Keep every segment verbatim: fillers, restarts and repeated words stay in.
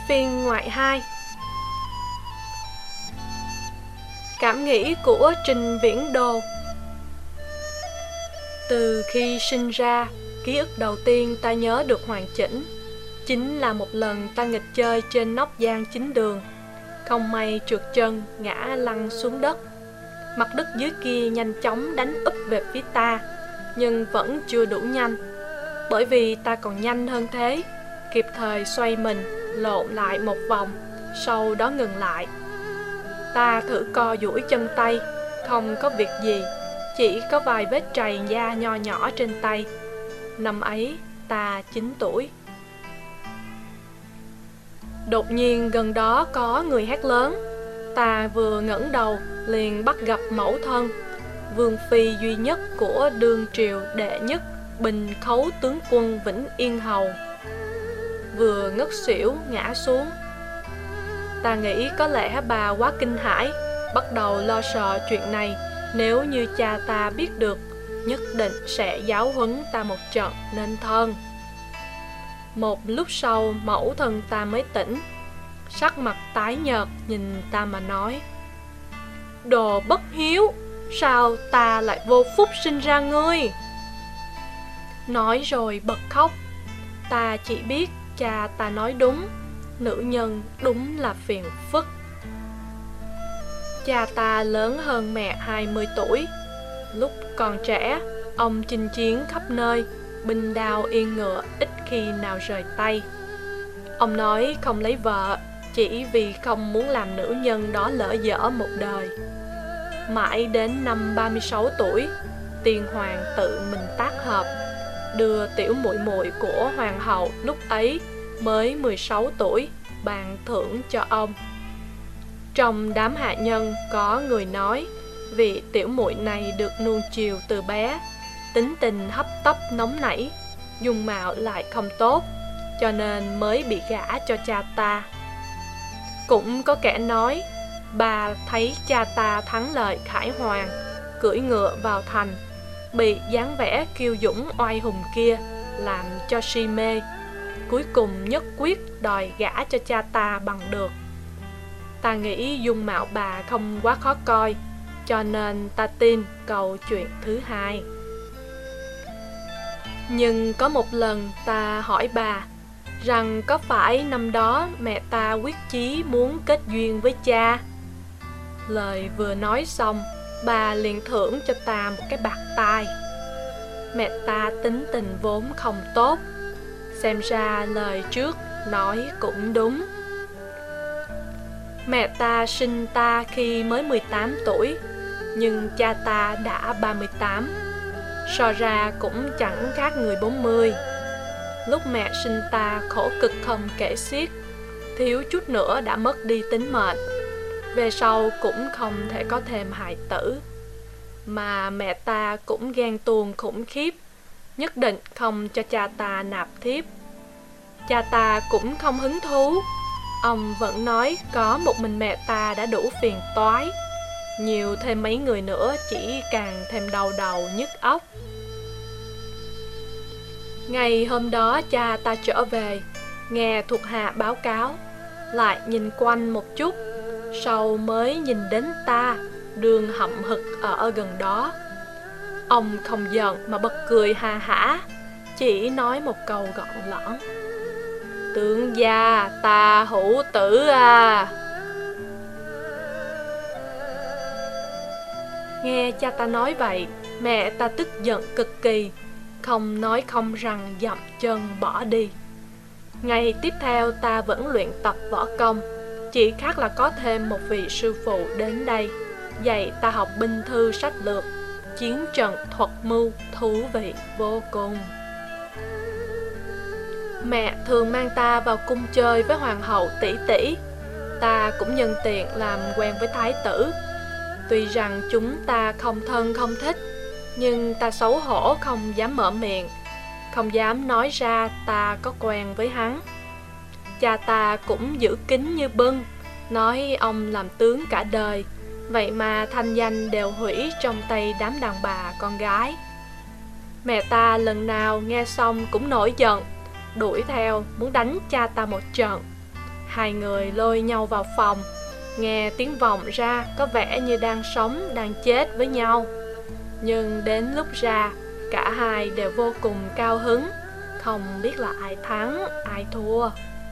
Phiên ngoại hai. Cảm nghĩ của Trình Viễn Đồ. Từ khi sinh ra, ký ức đầu tiên ta nhớ được hoàn chỉnh chính là một lần ta nghịch chơi trên nóc giang chính đường. Không may trượt chân, ngã lăn xuống đất. Mặt đất dưới kia nhanh chóng đánh úp về phía ta, nhưng vẫn chưa đủ nhanh. Bởi vì ta còn nhanh hơn thế, kịp thời xoay mình, lộn lại một vòng, sau đó ngừng lại. Ta thử co duỗi chân tay, không có việc gì, chỉ có vài vết trầy da nho nhỏ trên tay. Năm ấy ta chín tuổi. Đột nhiên gần đó có người hét lớn. Ta vừa ngẩng đầu liền bắt gặp mẫu thân, vương phi duy nhất của đương triều đệ nhất Bình Khấu tướng quân Vĩnh Yên Hầu, vừa ngất xỉu ngã xuống. Ta nghĩ có lẽ bà quá kinh hãi, bắt đầu lo sợ chuyện này. Nếu như cha ta biết được, nhất định sẽ giáo huấn ta một trận nên thân. Một lúc sau mẫu thân ta mới tỉnh, sắc mặt tái nhợt nhìn ta mà nói: "Đồ bất hiếu, sao ta lại vô phúc sinh ra ngươi?" Nói rồi bật khóc. Ta chỉ biết cha ta nói đúng, nữ nhân đúng là phiền phức. Cha ta lớn hơn mẹ hai mươi tuổi. Lúc còn trẻ, ông chinh chiến khắp nơi, binh đao yên ngựa, ít khi nào rời tay. Ông nói không lấy vợ chỉ vì không muốn làm nữ nhân đó lỡ dở một đời. Mãi đến năm ba mươi sáu tuổi, tiên hoàng tự mình tác hợp, đưa tiểu muội muội của hoàng hậu lúc ấy mới mười sáu tuổi ban thưởng cho ông. Trong đám hạ nhân có người nói vị tiểu muội này được nuông chiều từ bé, tính tình hấp tấp nóng nảy, dung mạo lại không tốt, cho nên mới bị gả cho cha ta. Cũng có kẻ nói bà thấy cha ta thắng lợi khải hoàn, cưỡi ngựa vào thành, bị dáng vẻ kiêu dũng oai hùng kia làm cho si mê, cuối cùng nhất quyết đòi gả cho cha ta bằng được. Ta nghĩ dung mạo bà không quá khó coi, cho nên ta tin câu chuyện thứ hai. Nhưng có một lần ta hỏi bà rằng có phải năm đó mẹ ta quyết chí muốn kết duyên với cha. Lời vừa nói xong, bà liền thưởng cho ta một cái bạt tai. Mẹ ta tính tình vốn không tốt, xem ra lời trước nói cũng đúng. Mẹ ta sinh ta khi mới mười tám tuổi, nhưng cha ta đã ba mươi tám, so ra cũng chẳng khác người bốn mươi. Lúc mẹ sinh ta khổ cực không kể xiết, thiếu chút nữa đã mất đi tính mệnh. Về sau cũng không thể có thêm hài tử. Mà mẹ ta cũng ghen tuông khủng khiếp, nhất định không cho cha ta nạp thiếp. Cha ta cũng không hứng thú. Ông vẫn nói có một mình mẹ ta đã đủ phiền toái, nhiều thêm mấy người nữa chỉ càng thêm đau đầu nhức óc. Ngày hôm đó cha ta trở về, nghe thuộc hạ báo cáo, lại nhìn quanh một chút, sau mới nhìn đến ta đường hậm hực ở gần đó. Ông không giận mà bật cười ha hả, chỉ nói một câu gọn lõn: "Tướng gia, ta hữu tử à." Nghe cha ta nói vậy, mẹ ta tức giận cực kỳ, không nói không rằng dậm chân bỏ đi. Ngày tiếp theo ta vẫn luyện tập võ công, chỉ khác là có thêm một vị sư phụ đến đây dạy ta học binh thư sách lược, chiến trận thuật mưu thú vị vô cùng. Mẹ thường mang ta vào cung chơi với hoàng hậu tỷ tỷ. Ta cũng nhân tiện làm quen với thái tử. Tuy rằng chúng ta không thân không thích, nhưng ta xấu hổ không dám mở miệng, không dám nói ra ta có quen với hắn. Cha ta cũng giữ kín như bưng, nói ông làm tướng cả đời, vậy mà thanh danh đều hủy trong tay đám đàn bà con gái. Mẹ ta lần nào nghe xong cũng nổi giận, đuổi theo muốn đánh cha ta một trận. Hai người lôi nhau vào phòng, nghe tiếng vọng ra có vẻ như đang sống, đang chết với nhau. Nhưng đến lúc ra, cả hai đều vô cùng cao hứng, không biết là ai thắng, ai thua.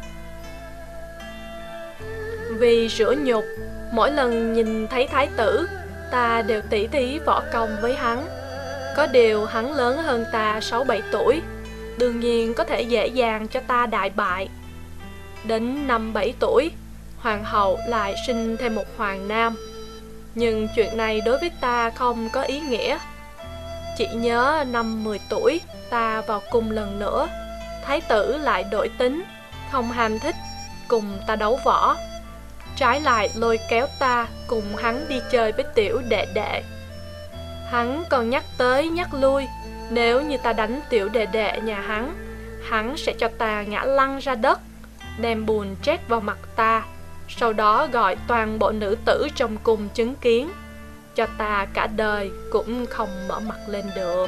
Vì rửa nhục, mỗi lần nhìn thấy thái tử, ta đều tỉ thí võ công với hắn. Có điều hắn lớn hơn ta sáu bảy tuổi, đương nhiên có thể dễ dàng cho ta đại bại. Đến năm bảy tuổi, hoàng hậu lại sinh thêm một hoàng nam. Nhưng chuyện này đối với ta không có ý nghĩa. Chỉ nhớ năm mười tuổi, ta vào cung lần nữa, thái tử lại đổi tính, không ham thích cùng ta đấu võ. Trái lại lôi kéo ta cùng hắn đi chơi với tiểu đệ đệ. Hắn còn nhắc tới nhắc lui, nếu như ta đánh tiểu đệ đệ nhà hắn, hắn sẽ cho ta ngã lăn ra đất, đem bùn trét vào mặt ta, sau đó gọi toàn bộ nữ tử trong cung chứng kiến, cho ta cả đời cũng không mở mặt lên được.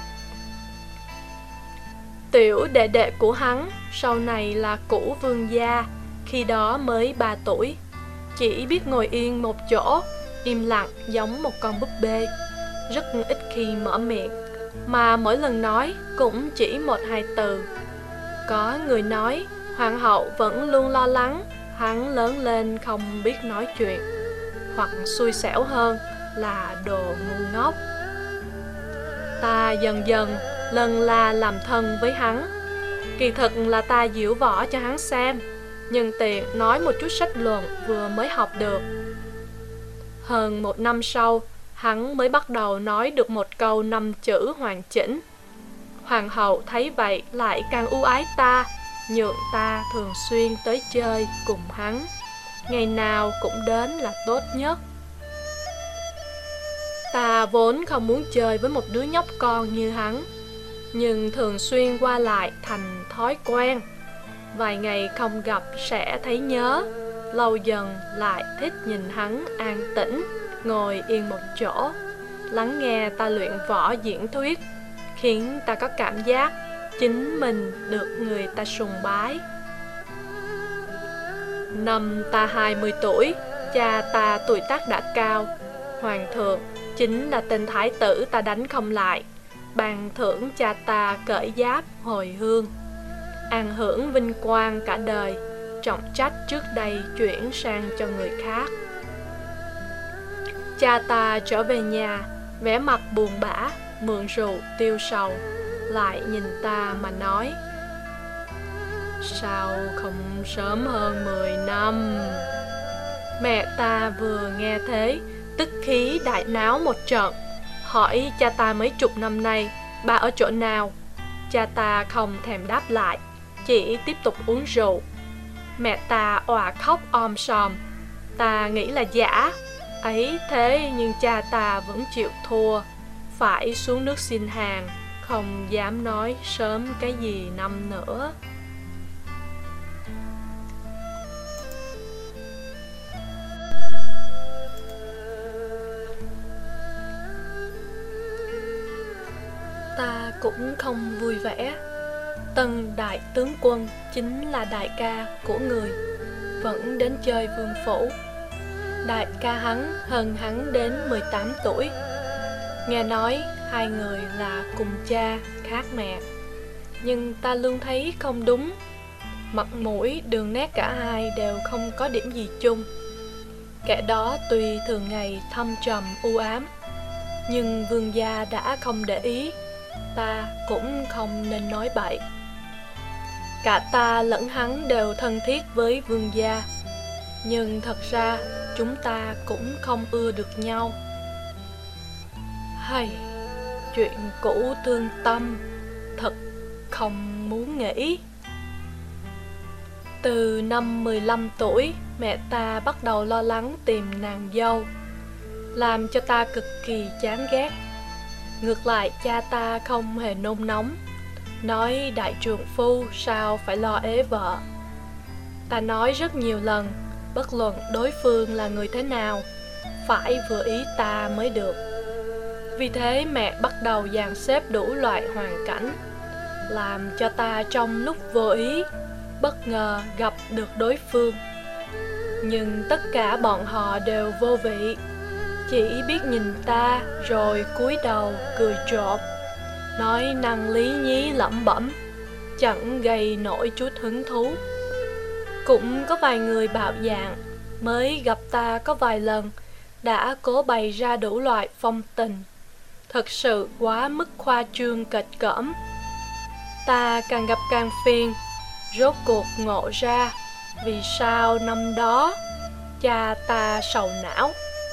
Tiểu đệ đệ của hắn sau này là Cửu vương gia, khi đó mới ba tuổi, chỉ biết ngồi yên một chỗ, im lặng giống một con búp bê, rất ít khi mở miệng, mà mỗi lần nói cũng chỉ một hai từ. Có người nói hoàng hậu vẫn luôn lo lắng hắn lớn lên không biết nói chuyện, hoặc xui xẻo hơn là đồ ngu ngốc. Ta dần dần lần là làm thân với hắn. Kỳ thực là ta diễu võ cho hắn xem, nhân tiện nói một chút sách luận vừa mới học được. Hơn một năm sau, hắn mới bắt đầu nói được một câu năm chữ hoàn chỉnh. Hoàng hậu thấy vậy lại càng ưu ái ta, nhượng ta thường xuyên tới chơi cùng hắn, ngày nào cũng đến là tốt nhất. Ta vốn không muốn chơi với một đứa nhóc con như hắn, nhưng thường xuyên qua lại thành thói quen. Vài ngày không gặp sẽ thấy nhớ, lâu dần lại thích nhìn hắn an tĩnh, ngồi yên một chỗ, lắng nghe ta luyện võ diễn thuyết, khiến ta có cảm giác chính mình được người ta sùng bái. Năm ta hai mươi tuổi, cha ta tuổi tác đã cao. Hoàng thượng chính là tên thái tử ta đánh không lại, ban thưởng cha ta cởi giáp hồi hương, an hưởng vinh quang cả đời, trọng trách trước đây chuyển sang cho người khác. Cha ta trở về nhà, vẻ mặt buồn bã, mượn rượu tiêu sầu, lại nhìn ta mà nói: sao không sớm hơn mười năm? Mẹ ta vừa nghe thế, tức khí đại náo một trận, hỏi cha ta mấy chục năm nay bà ở chỗ nào. Cha ta không thèm đáp lại, chỉ tiếp tục uống rượu. Mẹ ta òa khóc om sòm. Ta nghĩ là giả. Ấy thế nhưng cha ta vẫn chịu thua, phải xuống nước xin hàng, không dám nói sớm cái gì năm nữa. Ta cũng không vui vẻ. Tân đại tướng quân chính là đại ca của người, vẫn đến chơi vương phủ. Đại ca hắn hơn hắn đến mười tám tuổi. Nghe nói hai người là cùng cha khác mẹ, nhưng ta luôn thấy không đúng. Mặt mũi đường nét cả hai đều không có điểm gì chung. Kẻ đó tuy thường ngày thâm trầm u ám, nhưng vương gia đã không để ý, ta cũng không nên nói bậy. Cả ta lẫn hắn đều thân thiết với vương gia, nhưng thật ra chúng ta cũng không ưa được nhau. Hay, chuyện cũ thương tâm, thật không muốn nghĩ. Từ năm mười lăm tuổi, mẹ ta bắt đầu lo lắng tìm nàng dâu, làm cho ta cực kỳ chán ghét. Ngược lại cha ta không hề nôn nóng, nói đại trượng phu sao phải lo ế vợ. Ta nói rất nhiều lần, bất luận đối phương là người thế nào, phải vừa ý ta mới được. Vì thế mẹ bắt đầu dàn xếp đủ loại hoàn cảnh, làm cho ta trong lúc vô ý bất ngờ gặp được đối phương. Nhưng tất cả bọn họ đều vô vị, chỉ biết nhìn ta rồi cúi đầu cười trộm, nói năng lý nhí lẩm bẩm, chẳng gây nổi chút hứng thú. Cũng có vài người bạo dạn mới gặp ta có vài lần đã cố bày ra đủ loại phong tình, thật sự quá mức khoa trương kịch cỡm. Ta càng gặp càng phiền, rốt cuộc ngộ ra vì sao năm đó cha ta sầu não.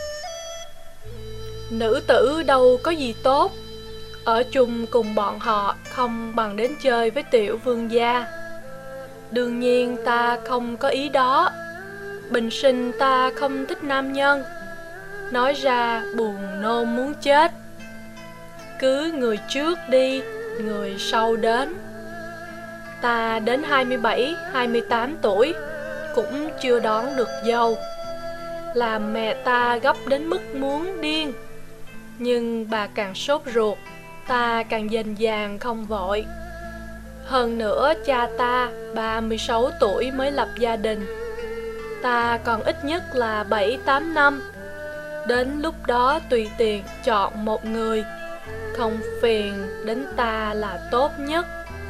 Nữ tử đâu có gì tốt, ở chung cùng bọn họ không bằng đến chơi với tiểu vương gia. Đương nhiên ta không có ý đó, bình sinh ta không thích nam nhân, nói ra buồn nôn muốn chết. Cứ người trước đi, người sau đến. Ta đến hai mươi bảy, hai mươi tám tuổi cũng chưa đón được dâu, làm mẹ ta gấp đến mức muốn điên. Nhưng bà càng sốt ruột, ta càng dần dàng không vội. Hơn nữa cha ta ba mươi sáu tuổi mới lập gia đình, ta còn ít nhất là bảy tám năm. Đến lúc đó tùy tiện chọn một người, không phiền đến ta là tốt nhất.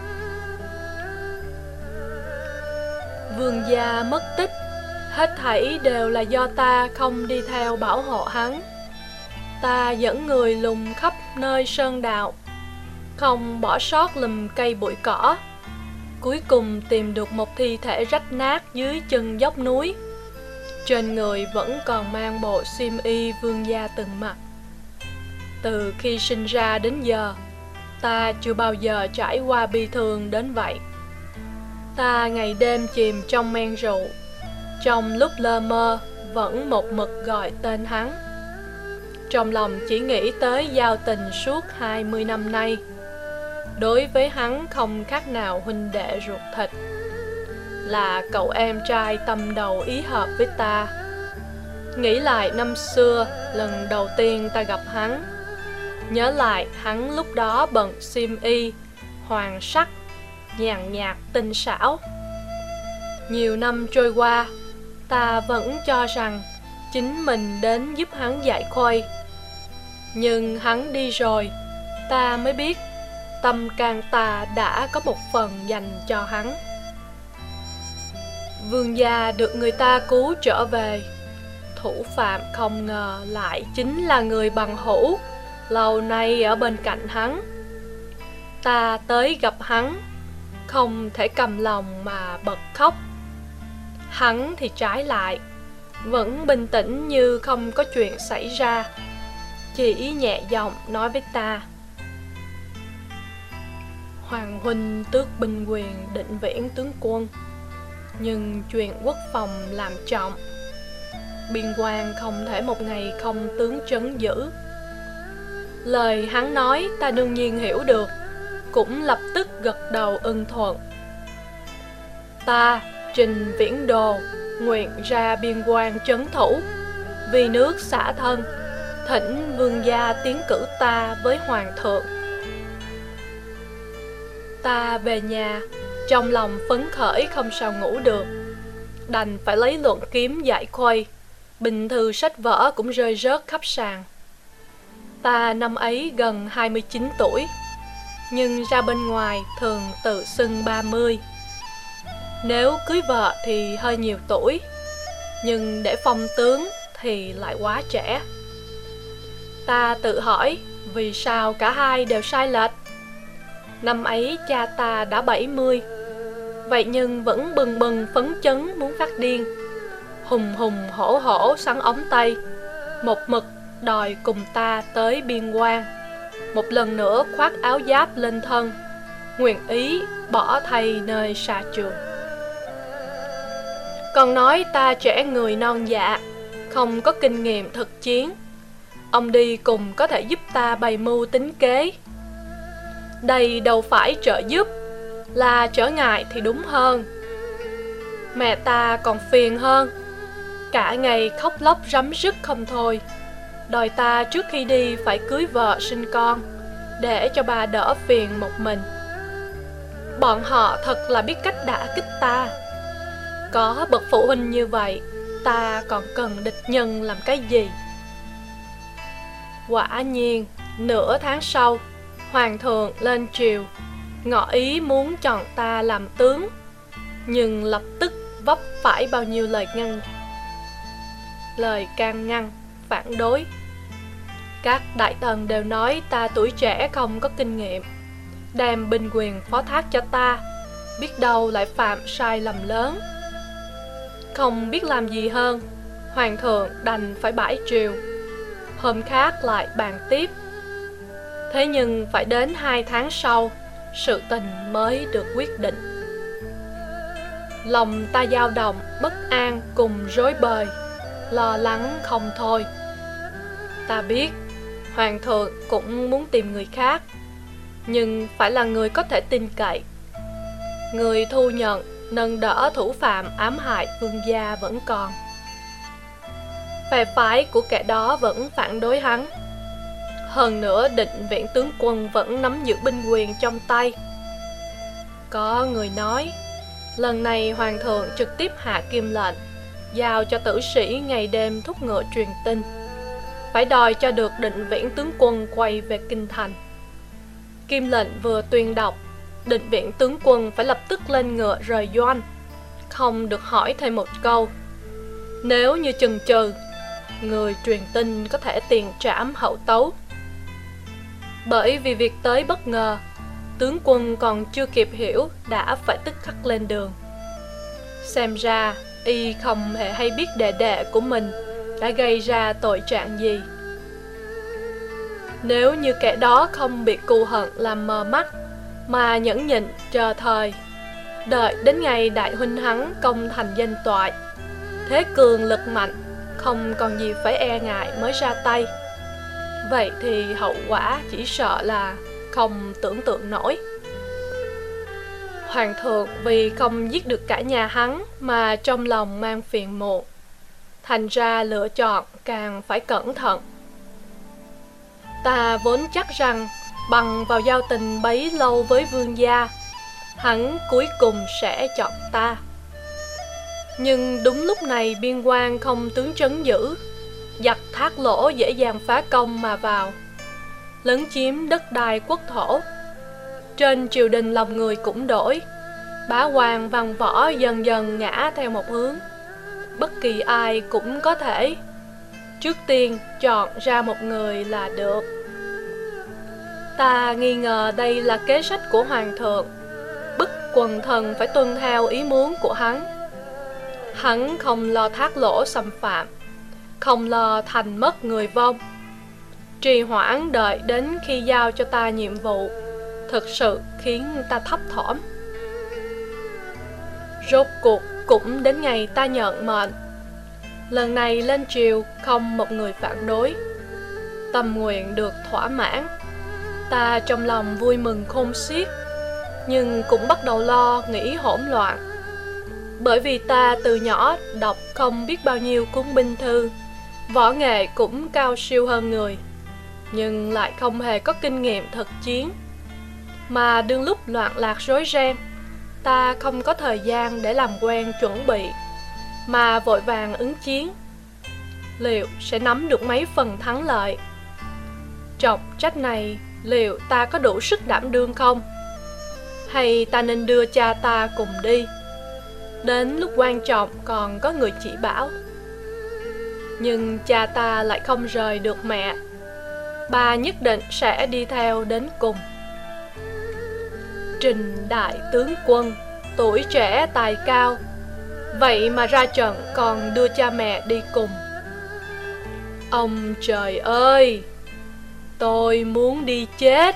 Vương gia mất tích, hết thảy đều là do ta không đi theo bảo hộ hắn. Ta dẫn người lùng khắp nơi sơn đạo, không bỏ sót lùm cây bụi cỏ. Cuối cùng tìm được một thi thể rách nát dưới chân dốc núi. Trên người vẫn còn mang bộ xiêm y vương gia từng mặc. Từ khi sinh ra đến giờ, ta chưa bao giờ trải qua bi thương đến vậy. Ta ngày đêm chìm trong men rượu, trong lúc lơ mơ vẫn một mực gọi tên hắn. Trong lòng chỉ nghĩ tới giao tình suốt hai mươi năm nay. Đối với hắn không khác nào huynh đệ ruột thịt, là cậu em trai tâm đầu ý hợp với ta. Nghĩ lại năm xưa lần đầu tiên ta gặp hắn, nhớ lại hắn lúc đó bận xiêm y hoàng sắc, nhàn nhạt tinh xảo. Nhiều năm trôi qua, ta vẫn cho rằng chính mình đến giúp hắn giải khuây. Nhưng hắn đi rồi, ta mới biết tâm can ta đã có một phần dành cho hắn. Vương gia được người ta cứu trở về, thủ phạm không ngờ lại chính là người bằng hữu lâu nay ở bên cạnh hắn. Ta tới gặp hắn, không thể cầm lòng mà bật khóc. Hắn thì trái lại, vẫn bình tĩnh như không có chuyện xảy ra, chỉ nhẹ giọng nói với ta: Hoàng huynh tước binh quyền định viễn tướng quân, nhưng chuyện quốc phòng làm trọng, biên quan không thể một ngày không tướng trấn giữ. Lời hắn nói ta đương nhiên hiểu được, cũng lập tức gật đầu ưng thuận. Ta trình viễn đồ nguyện ra biên quan trấn thủ, vì nước xả thân, thỉnh vương gia tiến cử ta với hoàng thượng. Ta về nhà, trong lòng phấn khởi không sao ngủ được, đành phải lấy luận kiếm giải khuây. Bình thư sách vở cũng rơi rớt khắp sàn. Ta năm ấy gần hai mươi chín tuổi, nhưng ra bên ngoài thường tự xưng ba mươi. Nếu cưới vợ thì hơi nhiều tuổi, nhưng để phong tướng thì lại quá trẻ. Ta tự hỏi vì sao cả hai đều sai lệch. Năm ấy cha ta đã bảy mươi, vậy nhưng vẫn bừng bừng phấn chấn muốn phát điên, hùng hùng hổ hổ sắn ống tay, một mực đòi cùng ta tới biên quan, một lần nữa khoác áo giáp lên thân, nguyện ý bỏ thầy nơi xa trường. Còn nói ta trẻ người non dạ, không có kinh nghiệm thực chiến. Ông đi cùng có thể giúp ta bày mưu tính kế. Đây đâu phải trợ giúp, là trở ngại thì đúng hơn. Mẹ ta còn phiền hơn, cả ngày khóc lóc rắm rứt không thôi, đòi ta trước khi đi phải cưới vợ sinh con, để cho bà đỡ phiền một mình. Bọn họ thật là biết cách đả kích ta. Có bậc phụ huynh như vậy, ta còn cần địch nhân làm cái gì? Quả nhiên, nửa tháng sau, hoàng thượng lên triều, ngỏ ý muốn chọn ta làm tướng, nhưng lập tức vấp phải bao nhiêu lời ngăn lời can ngăn, phản đối. Các đại thần đều nói ta tuổi trẻ không có kinh nghiệm, đem binh quyền phó thác cho ta, biết đâu lại phạm sai lầm lớn. Không biết làm gì hơn, hoàng thượng đành phải bãi triều. Hôm khác lại bàn tiếp. Thế nhưng phải đến hai tháng sau, sự tình mới được quyết định. Lòng ta dao động, bất an cùng rối bời, lo lắng không thôi. Ta biết hoàng thượng cũng muốn tìm người khác, nhưng phải là người có thể tin cậy, người thu nhận, nâng đỡ thủ phạm ám hại vương gia vẫn còn. Phe phái của kẻ đó vẫn phản đối hắn. Hơn nữa Định Viễn tướng quân vẫn nắm giữ binh quyền trong tay. Có người nói, lần này hoàng thượng trực tiếp hạ kim lệnh, giao cho tử sĩ ngày đêm thúc ngựa truyền tin, phải đòi cho được Định Viễn tướng quân quay về kinh thành. Kim lệnh vừa tuyên đọc, Định Viễn tướng quân phải lập tức lên ngựa rời doanh, không được hỏi thêm một câu. Nếu như chần chừ, người truyền tin có thể tiền trảm hậu tấu. Bởi vì việc tới bất ngờ, tướng quân còn chưa kịp hiểu đã phải tức khắc lên đường. Xem ra y không hề hay biết đệ đệ của mình đã gây ra tội trạng gì. Nếu như kẻ đó không bị cù hận làm mờ mắt, mà nhẫn nhịn chờ thời, đợi đến ngày đại huynh hắn công thành danh toại, thế cường lực mạnh, không còn gì phải e ngại mới ra tay, vậy thì hậu quả chỉ sợ là không tưởng tượng nổi. Hoàng thượng vì không giết được cả nhà hắn mà trong lòng mang phiền muộn, thành ra lựa chọn càng phải cẩn thận. Ta vốn chắc rằng bằng vào giao tình bấy lâu với vương gia, hắn cuối cùng sẽ chọn ta. Nhưng đúng lúc này biên quan không tướng trấn giữ, giặc thác lỗ dễ dàng phá công mà vào, lấn chiếm đất đai quốc thổ. Trên triều đình lòng người cũng đổi, bá quan văn võ dần dần ngã theo một hướng. Bất kỳ ai cũng có thể trước tiên chọn ra một người là được. Ta nghi ngờ đây là kế sách của hoàng thượng, bức quần thần phải tuân theo ý muốn của hắn. Hắn không lo thác lỗ xâm phạm, không lo thành mất người vong, trì hoãn đợi đến khi giao cho ta nhiệm vụ, thực sự khiến ta thấp thỏm. Rốt cuộc cũng đến ngày ta nhận mệnh. Lần này lên triều không một người phản đối, tâm nguyện được thỏa mãn. Ta trong lòng vui mừng khôn xiết, nhưng cũng bắt đầu lo nghĩ hỗn loạn. Bởi vì ta từ nhỏ đọc không biết bao nhiêu cuốn binh thư, võ nghệ cũng cao siêu hơn người, nhưng lại không hề có kinh nghiệm thực chiến. Mà đương lúc loạn lạc rối ren, ta không có thời gian để làm quen chuẩn bị, mà vội vàng ứng chiến. Liệu sẽ nắm được mấy phần thắng lợi? Trọng trách này liệu ta có đủ sức đảm đương không? Hay ta nên đưa cha ta cùng đi, đến lúc quan trọng còn có người chỉ bảo? Nhưng cha ta lại không rời được mẹ, bà nhất định sẽ đi theo đến cùng. Trình đại tướng quân, tuổi trẻ tài cao, vậy mà ra trận còn đưa cha mẹ đi cùng. Ông trời ơi, tôi muốn đi chết.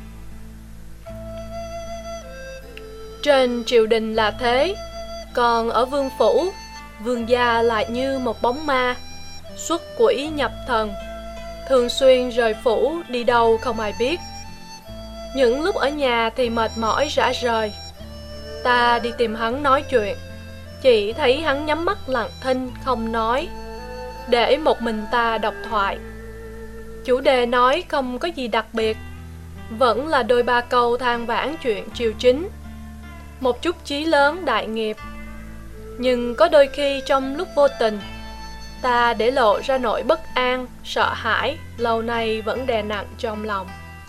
Trên triều đình là thế, còn ở vương phủ, vương gia lại như một bóng ma, xuất quỷ nhập thần, thường xuyên rời phủ đi đâu không ai biết. Những lúc ở nhà thì mệt mỏi rã rời. Ta đi tìm hắn nói chuyện, chỉ thấy hắn nhắm mắt lặng thinh không nói, để một mình ta đọc thoại. Chủ đề nói không có gì đặc biệt, vẫn là đôi ba câu than vãn chuyện triều chính. một chút chí lớn đại nghiệp. Nhưng có đôi khi trong lúc vô tình, ta để lộ ra nỗi bất an, sợ hãi lâu nay vẫn đè nặng trong lòng.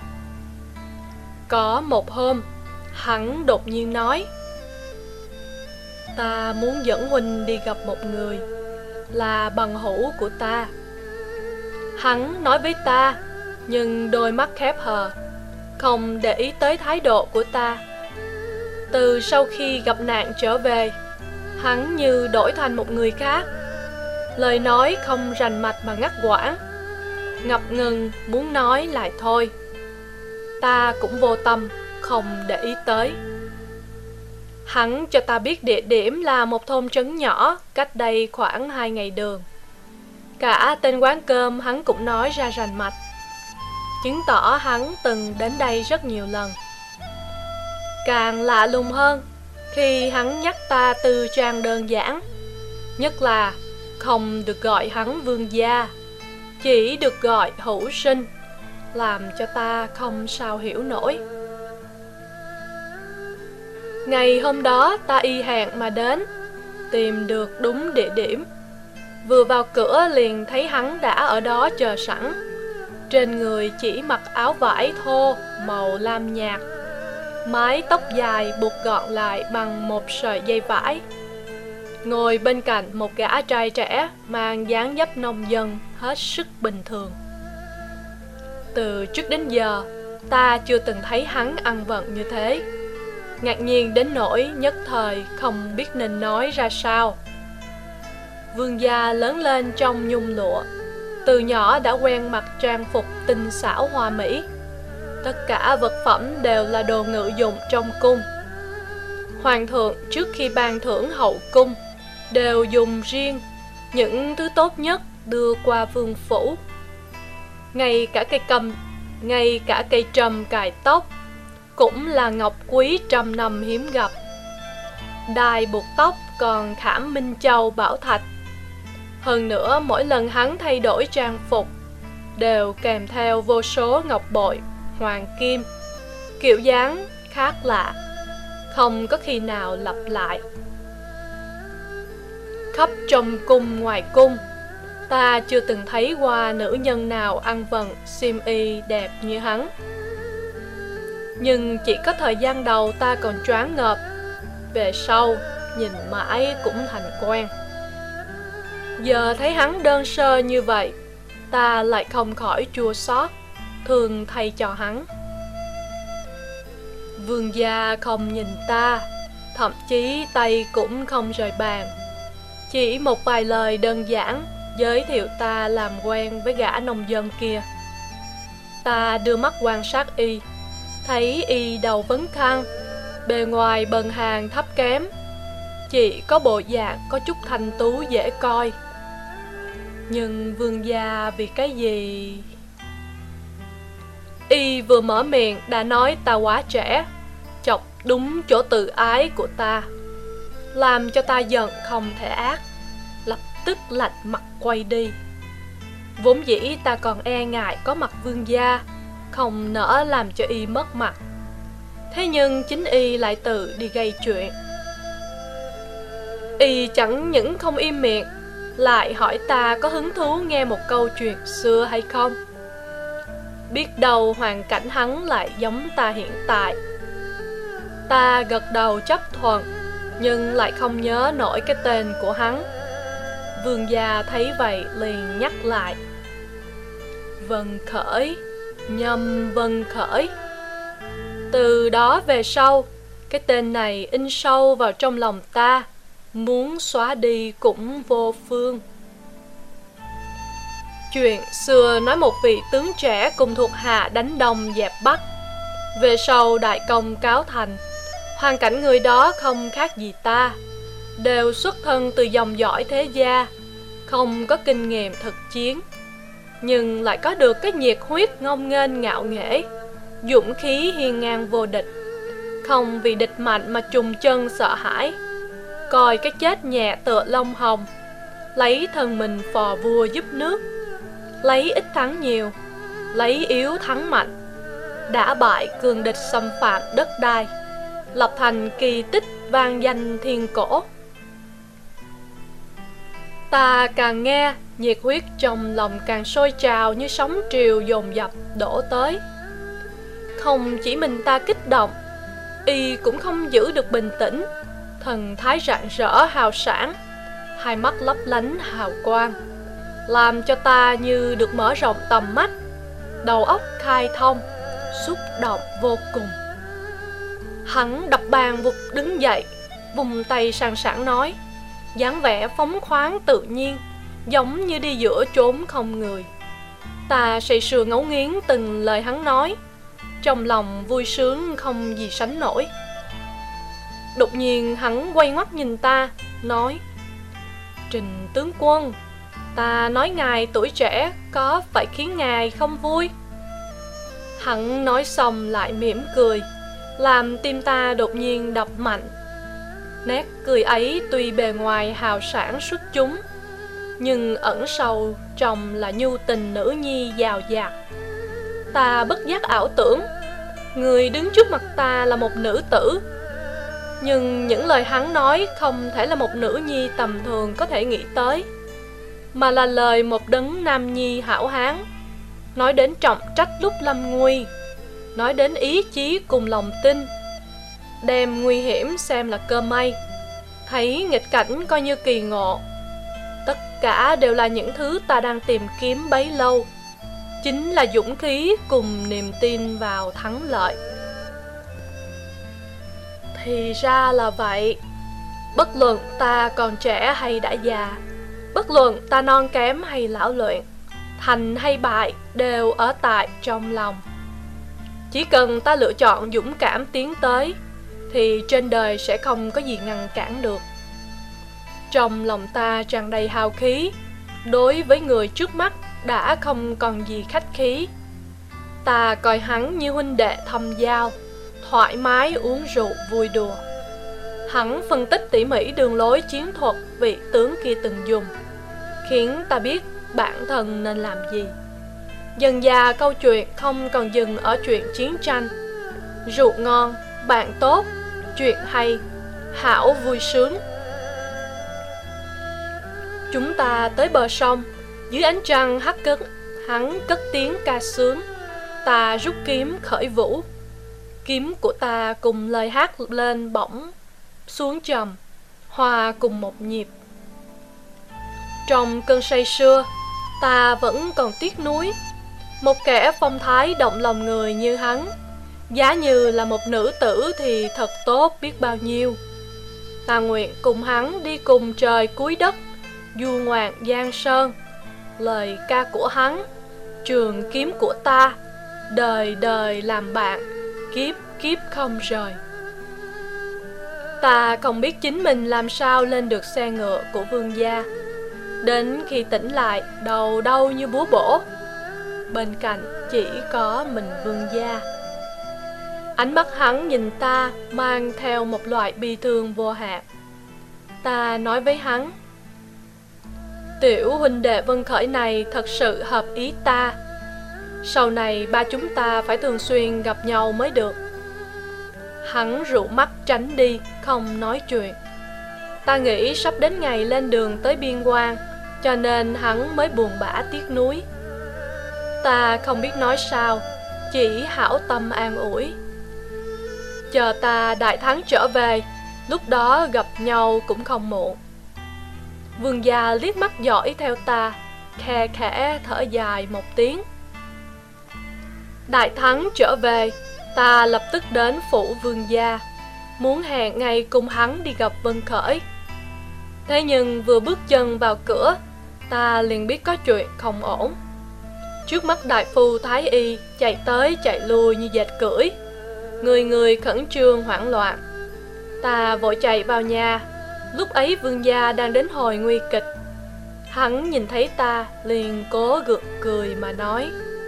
Có một hôm, hắn đột nhiên nói: ta muốn dẫn huynh đi gặp một người là bằng hữu của ta. Hắn nói với ta, nhưng đôi mắt khép hờ, không để ý tới thái độ của ta. Từ sau khi gặp nạn trở về, hắn như đổi thành một người khác. Lời nói không rành mạch mà ngắt quãng, ngập ngừng muốn nói lại thôi. Ta cũng vô tâm, không để ý tới. Hắn cho ta biết địa điểm là một thôn trấn nhỏ cách đây khoảng hai ngày đường. Cả tên quán cơm hắn cũng nói ra rành mạch, chứng tỏ hắn từng đến đây rất nhiều lần. Càng lạ lùng hơn khi hắn nhắc ta từ trang đơn giản, nhất là không được gọi hắn vương gia, chỉ được gọi hữu sinh, làm cho ta không sao hiểu nổi. Ngày hôm đó ta y hẹn mà đến, tìm được đúng địa điểm. Vừa vào cửa liền thấy hắn đã ở đó chờ sẵn. Trên người chỉ mặc áo vải thô màu lam nhạt, mái tóc dài buộc gọn lại bằng một sợi dây vải. Ngồi bên cạnh một gã trai trẻ mang dáng dấp nông dân hết sức bình thường. Từ trước đến giờ, ta chưa từng thấy hắn ăn vận như thế. Ngạc nhiên đến nỗi nhất thời không biết nên nói ra sao. Vương gia lớn lên trong nhung lụa, từ nhỏ đã quen mặc trang phục tinh xảo hoa mỹ. Tất cả vật phẩm đều là đồ ngự dụng trong cung. Hoàng thượng trước khi ban thưởng hậu cung đều dùng riêng những thứ tốt nhất đưa qua vương phủ. Ngay cả cây cầm, ngay cả cây trầm cài tóc cũng là ngọc quý trăm năm hiếm gặp. Đai buộc tóc còn khảm minh châu bảo thạch. Hơn nữa mỗi lần hắn thay đổi trang phục đều kèm theo vô số ngọc bội, hoàng kim, kiểu dáng khác lạ, không có khi nào lặp lại. Khắp trong cung ngoài cung, ta chưa từng thấy qua nữ nhân nào ăn vận xiêm y đẹp như hắn. Nhưng chỉ có thời gian đầu ta còn choáng ngợp, về sau nhìn mãi cũng thành quen. Giờ thấy hắn đơn sơ như vậy, ta lại không khỏi chua xót, thương thay cho hắn. Vương gia không nhìn ta, thậm chí tay cũng không rời bàn. Chỉ một vài lời đơn giản giới thiệu ta làm quen với gã nông dân kia. Ta đưa mắt quan sát y, thấy y đầu vấn khăn, bề ngoài bần hàn thấp kém, chỉ có bộ dạng có chút thanh tú dễ coi. Nhưng vương gia vì cái gì? Y vừa mở miệng đã nói ta quá trẻ, chọc đúng chỗ tự ái của ta, làm cho ta giận không thể ác, lập tức lạnh mặt quay đi. Vốn dĩ ta còn e ngại có mặt vương gia, không nỡ làm cho y mất mặt. Thế nhưng chính y lại tự đi gây chuyện. Y chẳng những không im miệng, lại hỏi ta có hứng thú nghe một câu chuyện xưa hay không. Biết đâu hoàn cảnh hắn lại giống ta hiện tại. Ta gật đầu chấp thuận, nhưng lại không nhớ nổi cái tên của hắn. Vương gia thấy vậy liền nhắc lại: Vân Khởi, Nhâm Vân Khởi. Từ đó về sau, cái tên này in sâu vào trong lòng ta, muốn xóa đi cũng vô phương. Chuyện xưa nói một vị tướng trẻ cùng thuộc hạ đánh Đông dẹp Bắc. Về sau đại công cáo thành, hoàn cảnh người đó không khác gì ta, đều xuất thân từ dòng dõi thế gia, không có kinh nghiệm thực chiến, nhưng lại có được cái nhiệt huyết ngông nghênh ngạo nghễ, dũng khí hiên ngang vô địch, không vì địch mạnh mà trùng chân sợ hãi, coi cái chết nhẹ tựa lông hồng, lấy thân mình phò vua giúp nước, lấy ít thắng nhiều, lấy yếu thắng mạnh, đã bại cường địch xâm phạm đất đai, lập thành kỳ tích vang danh thiên cổ. Ta càng nghe, nhiệt huyết trong lòng càng sôi trào như sóng triều dồn dập đổ tới. Không chỉ mình ta kích động, y cũng không giữ được bình tĩnh, thần thái rạng rỡ hào sảng, hai mắt lấp lánh hào quang, làm cho ta như được mở rộng tầm mắt, đầu óc khai thông, xúc động vô cùng. Hắn đập bàn vụt đứng dậy, vùng tay sang sảng nói, dáng vẻ phóng khoáng tự nhiên, giống như đi giữa chốn không người. Ta say sưa ngấu nghiến từng lời hắn nói, trong lòng vui sướng không gì sánh nổi. Đột nhiên hắn quay ngoắt nhìn ta, nói, Trình tướng quân, ta nói ngài tuổi trẻ có phải khiến ngài không vui? Hắn nói xong lại mỉm cười, làm tim ta đột nhiên đập mạnh. Nét cười ấy tuy bề ngoài hào sảng xuất chúng, nhưng ẩn sâu trong là nhu tình nữ nhi dào dạt. Ta bất giác ảo tưởng, người đứng trước mặt ta là một nữ tử. Nhưng những lời hắn nói không thể là một nữ nhi tầm thường có thể nghĩ tới, mà là lời một đấng nam nhi hảo hán, nói đến trọng trách lúc lâm nguy, nói đến ý chí cùng lòng tin, đem nguy hiểm xem là cơ may, thấy nghịch cảnh coi như kỳ ngộ. Tất cả đều là những thứ ta đang tìm kiếm bấy lâu, chính là dũng khí cùng niềm tin vào thắng lợi. Thì ra là vậy. Bất luận ta còn trẻ hay đã già, bất luận ta non kém hay lão luyện, thành hay bại đều ở tại trong lòng. Chỉ cần ta lựa chọn dũng cảm tiến tới, thì trên đời sẽ không có gì ngăn cản được. Trong lòng ta tràn đầy hào khí, đối với người trước mắt đã không còn gì khách khí. Ta coi hắn như huynh đệ thâm giao, thoải mái uống rượu vui đùa. Hắn phân tích tỉ mỉ đường lối chiến thuật vị tướng kia từng dùng, khiến ta biết bản thân nên làm gì. Dần dà câu chuyện không còn dừng ở chuyện chiến tranh. Rượu ngon, bạn tốt, chuyện hay, hảo vui sướng. Chúng ta tới bờ sông, dưới ánh trăng hắt cất, hắn cất tiếng ca sướng. Ta rút kiếm khởi vũ. Kiếm của ta cùng lời hát lên bỗng xuống trầm, hòa cùng một nhịp. Trong cơn say sưa, ta vẫn còn tiếc nuối. Một kẻ phong thái động lòng người như hắn, giá như là một nữ tử thì thật tốt biết bao nhiêu. Ta nguyện cùng hắn đi cùng trời cuối đất, du ngoạn giang sơn. Lời ca của hắn, trường kiếm của ta, đời đời làm bạn, kiếp kiếp không rời. Ta không biết chính mình làm sao lên được xe ngựa của vương gia. Đến khi tỉnh lại, đầu đau như búa bổ. Bên cạnh chỉ có mình vương gia. Ánh mắt hắn nhìn ta mang theo một loại bi thương vô hạn. Ta nói với hắn, tiểu huynh đệ Vân Khởi này thật sự hợp ý ta. Sau này ba chúng ta phải thường xuyên gặp nhau mới được. Hắn rủ mắt tránh đi, không nói chuyện. Ta nghĩ sắp đến ngày lên đường tới biên quan, cho nên hắn mới buồn bã tiếc nuối. Ta không biết nói sao, chỉ hảo tâm an ủi. Chờ ta đại thắng trở về, lúc đó gặp nhau cũng không muộn. Vương gia liếc mắt dõi theo ta, khe khẽ thở dài một tiếng. Đại thắng trở về, ta lập tức đến phủ vương gia, muốn hẹn ngày cùng hắn đi gặp Vân Khởi. Thế nhưng vừa bước chân vào cửa, ta liền biết có chuyện không ổn. Trước mắt đại phu thái y chạy tới chạy lui như dệt cưỡi, người người khẩn trương hoảng loạn. Ta vội chạy vào nhà. Lúc ấy vương gia đang đến hồi nguy kịch. Hắn nhìn thấy ta liền cố gượng cười mà nói,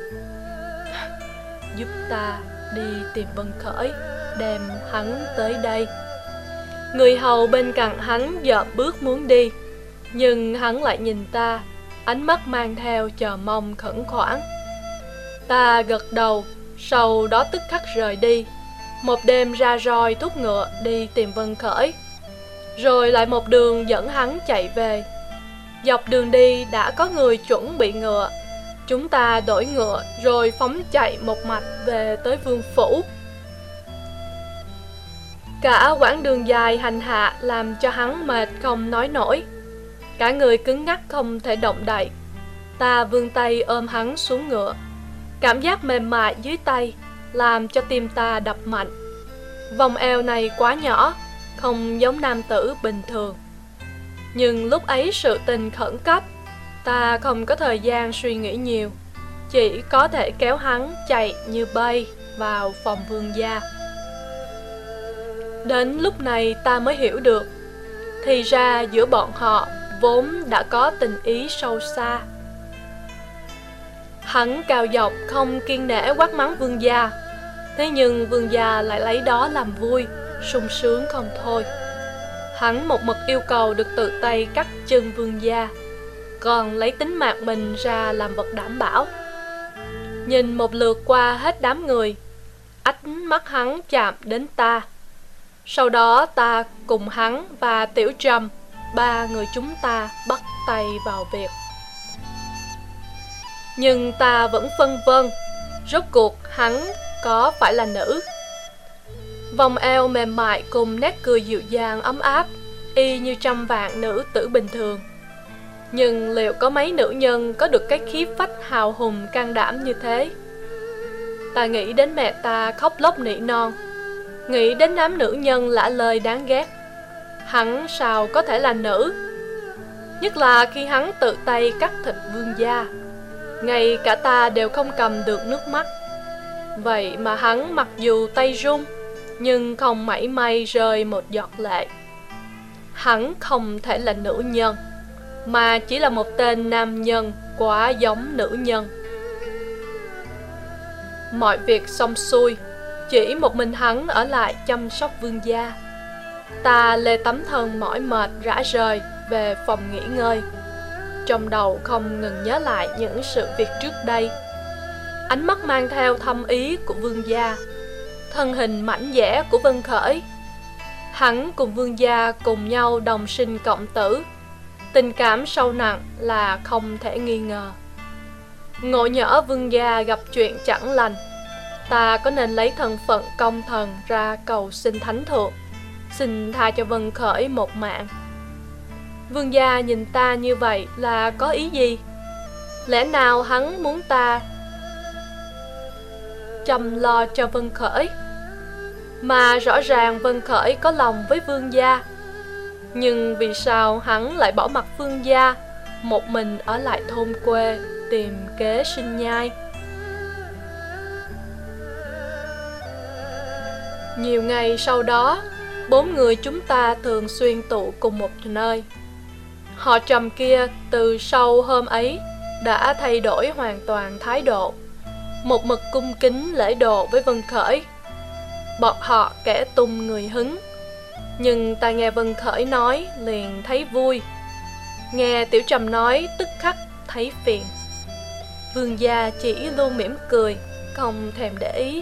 giúp ta đi tìm Vân Khởi, đem hắn tới đây. Người hầu bên cạnh hắn dợp bước muốn đi, nhưng hắn lại nhìn ta, ánh mắt mang theo chờ mong khẩn khoản. Ta gật đầu, sau đó tức khắc rời đi, Một đêm ra roi thúc ngựa đi tìm Vân Khởi, rồi lại một đường dẫn hắn chạy về. Dọc đường đi đã có người chuẩn bị ngựa. Chúng ta đổi ngựa rồi phóng chạy một mạch về tới vương phủ. Cả quãng đường dài hành hạ làm cho hắn mệt không nói nổi. Cả người cứng ngắc không thể động đậy. Ta vươn tay ôm hắn xuống ngựa. Cảm giác mềm mại dưới tay làm cho tim ta đập mạnh. Vòng eo này quá nhỏ, không giống nam tử bình thường. Nhưng lúc ấy sự tình khẩn cấp, ta không có thời gian suy nghĩ nhiều, chỉ có thể kéo hắn chạy như bay vào phòng vương gia. Đến lúc này ta mới hiểu được, thì ra giữa bọn họ vốn đã có tình ý sâu xa. Hắn cào dọc không kiêng nể quát mắng vương gia, thế nhưng vương gia lại lấy đó làm vui, sung sướng không thôi. Hắn một mực yêu cầu được tự tay cắt chân vương gia, còn lấy tính mạng mình ra làm vật đảm bảo. Nhìn một lượt qua hết đám người, ánh mắt hắn chạm đến ta. Sau đó ta cùng hắn và Tiểu Trầm, ba người chúng ta bắt tay vào việc. Nhưng ta vẫn phân vân, rốt cuộc hắn có phải là nữ? Vòng eo mềm mại cùng nét cười dịu dàng ấm áp, y như trăm vạn nữ tử bình thường. Nhưng liệu có mấy nữ nhân có được cái khí phách hào hùng can đảm như thế? Ta nghĩ đến mẹ ta khóc lóc nỉ non, nghĩ đến đám nữ nhân lả lơi đáng ghét. Hắn sao có thể là nữ? Nhất là khi hắn tự tay cắt thịt vương gia, ngay cả ta đều không cầm được nước mắt. Vậy mà hắn mặc dù tay run, nhưng không mảy may rơi một giọt lệ. Hắn không thể là nữ nhân, mà chỉ là một tên nam nhân quá giống nữ nhân. Mọi việc xong xuôi, chỉ một mình hắn ở lại chăm sóc vương gia. Ta lê tấm thân mỏi mệt rã rời về phòng nghỉ ngơi, trong đầu không ngừng nhớ lại những sự việc trước đây. Ánh mắt mang theo thâm ý của vương gia, thân hình mảnh dẻ của Vân Khởi. Hắn cùng vương gia cùng nhau đồng sinh cộng tử, tình cảm sâu nặng là không thể nghi ngờ. Ngộ nhỡ vương gia gặp chuyện chẳng lành, ta có nên lấy thân phận công thần ra cầu xin thánh thượng, xin tha cho Vân Khởi một mạng? Vương gia nhìn ta như vậy là có ý gì? Lẽ nào hắn muốn ta chăm lo cho Vân Khởi? Mà rõ ràng Vân Khởi có lòng với vương gia, nhưng vì sao hắn lại bỏ mặc vương gia, một mình ở lại thôn quê tìm kế sinh nhai? Nhiều ngày sau đó, bốn người chúng ta thường xuyên tụ cùng một nơi. Họ Trầm kia từ sau hôm ấy đã thay đổi hoàn toàn thái độ, một mực cung kính lễ độ với Vân Khởi. Bọn họ kẻ tung người hứng, nhưng ta nghe Vân Khởi nói liền thấy vui, nghe Tiểu Trầm nói tức khắc thấy phiền. Vương gia chỉ luôn mỉm cười, không thèm để ý.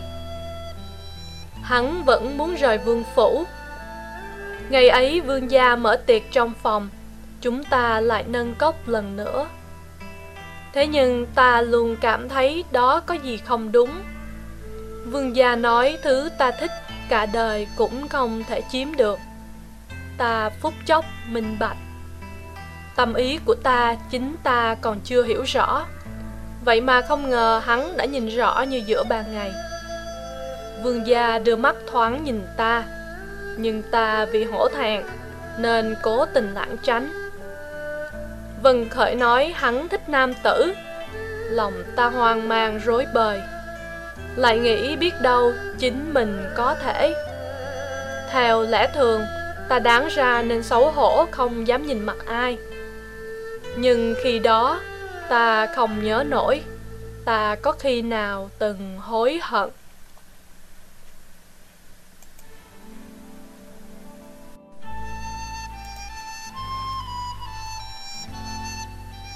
Hắn vẫn muốn rời vương phủ. Ngày ấy vương gia mở tiệc trong phòng, chúng ta lại nâng cốc lần nữa. Thế nhưng ta luôn cảm thấy đó có gì không đúng. Vương gia nói thứ ta thích cả đời cũng không thể chiếm được. Ta phút chốc minh bạch. Tâm ý của ta chính ta còn chưa hiểu rõ, vậy mà không ngờ hắn đã nhìn rõ như giữa ban ngày. Vương gia đưa mắt thoáng nhìn ta, nhưng ta vì hổ thẹn nên cố tình lảng tránh. Vân Khởi nói hắn thích nam tử, lòng ta hoang mang rối bời, lại nghĩ biết đâu chính mình có thể. Theo lẽ thường, ta đáng ra nên xấu hổ không dám nhìn mặt ai. Nhưng khi đó, ta không nhớ nổi ta có khi nào từng hối hận.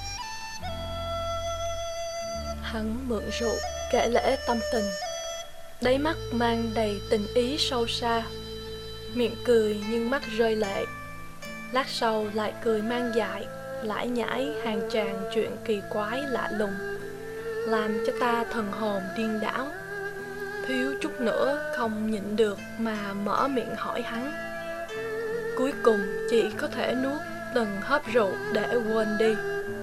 Hắn mượn rượu kể lễ tâm tình. đáy mắt mang đầy tình ý sâu xa, miệng cười nhưng mắt rơi lệ. Lát sau lại cười mang dại, lải nhải hàng tràng chuyện kỳ quái lạ lùng, làm cho ta thần hồn điên đảo. Thiếu chút nữa không nhịn được mà mở miệng hỏi hắn. Cuối cùng chỉ có thể nuốt từng hớp rượu để quên đi.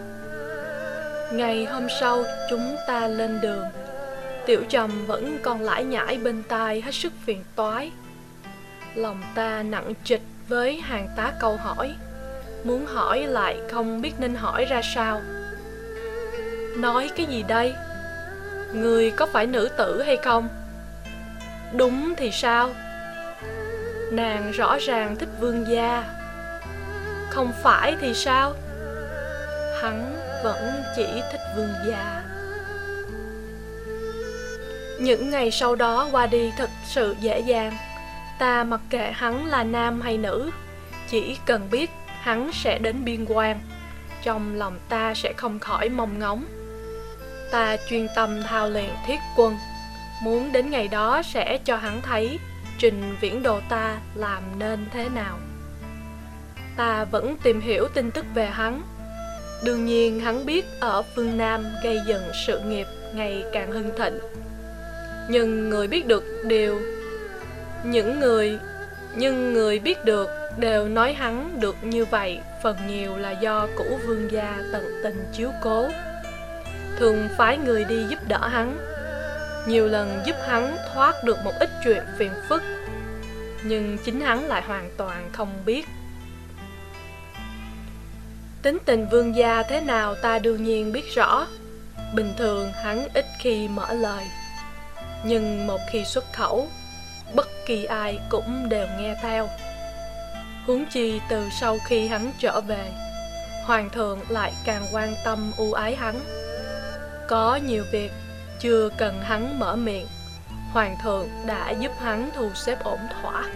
Ngày hôm sau chúng ta lên đường. Tiểu Trầm vẫn còn lải nhải bên tai hết sức phiền toái. Lòng ta nặng trịch với hàng tá câu hỏi, muốn hỏi lại không biết nên hỏi ra sao. Nói cái gì đây? Người có phải nữ tử hay không? Đúng thì sao? Nàng rõ ràng thích vương gia. Không phải thì sao? Hắn vẫn chỉ thích vương gia. Những ngày sau đó qua đi thật sự dễ dàng. Ta mặc kệ hắn là nam hay nữ, chỉ cần biết hắn sẽ đến biên quan, trong lòng ta sẽ không khỏi mong ngóng. Ta chuyên tâm thao luyện thiết quân, muốn đến ngày đó sẽ cho hắn thấy trình viễn đồ ta làm nên thế nào. Ta vẫn tìm hiểu tin tức về hắn. Đương nhiên hắn biết ở phương Nam gây dựng sự nghiệp ngày càng hưng thịnh. Nhưng người biết được điều Những người Nhưng người biết được đều nói hắn được như vậy phần nhiều là do cũ vương gia tận tình chiếu cố, thường phái người đi giúp đỡ hắn, nhiều lần giúp hắn thoát được một ít chuyện phiền phức. Nhưng chính hắn lại hoàn toàn không biết. Tính tình vương gia thế nào ta đương nhiên biết rõ. Bình thường hắn ít khi mở lời, nhưng một khi xuất khẩu, bất kỳ ai cũng đều nghe theo. Huống chi từ sau khi hắn trở về, hoàng thượng lại càng quan tâm ưu ái hắn. Có nhiều việc chưa cần hắn mở miệng, hoàng thượng đã giúp hắn thu xếp ổn thỏa.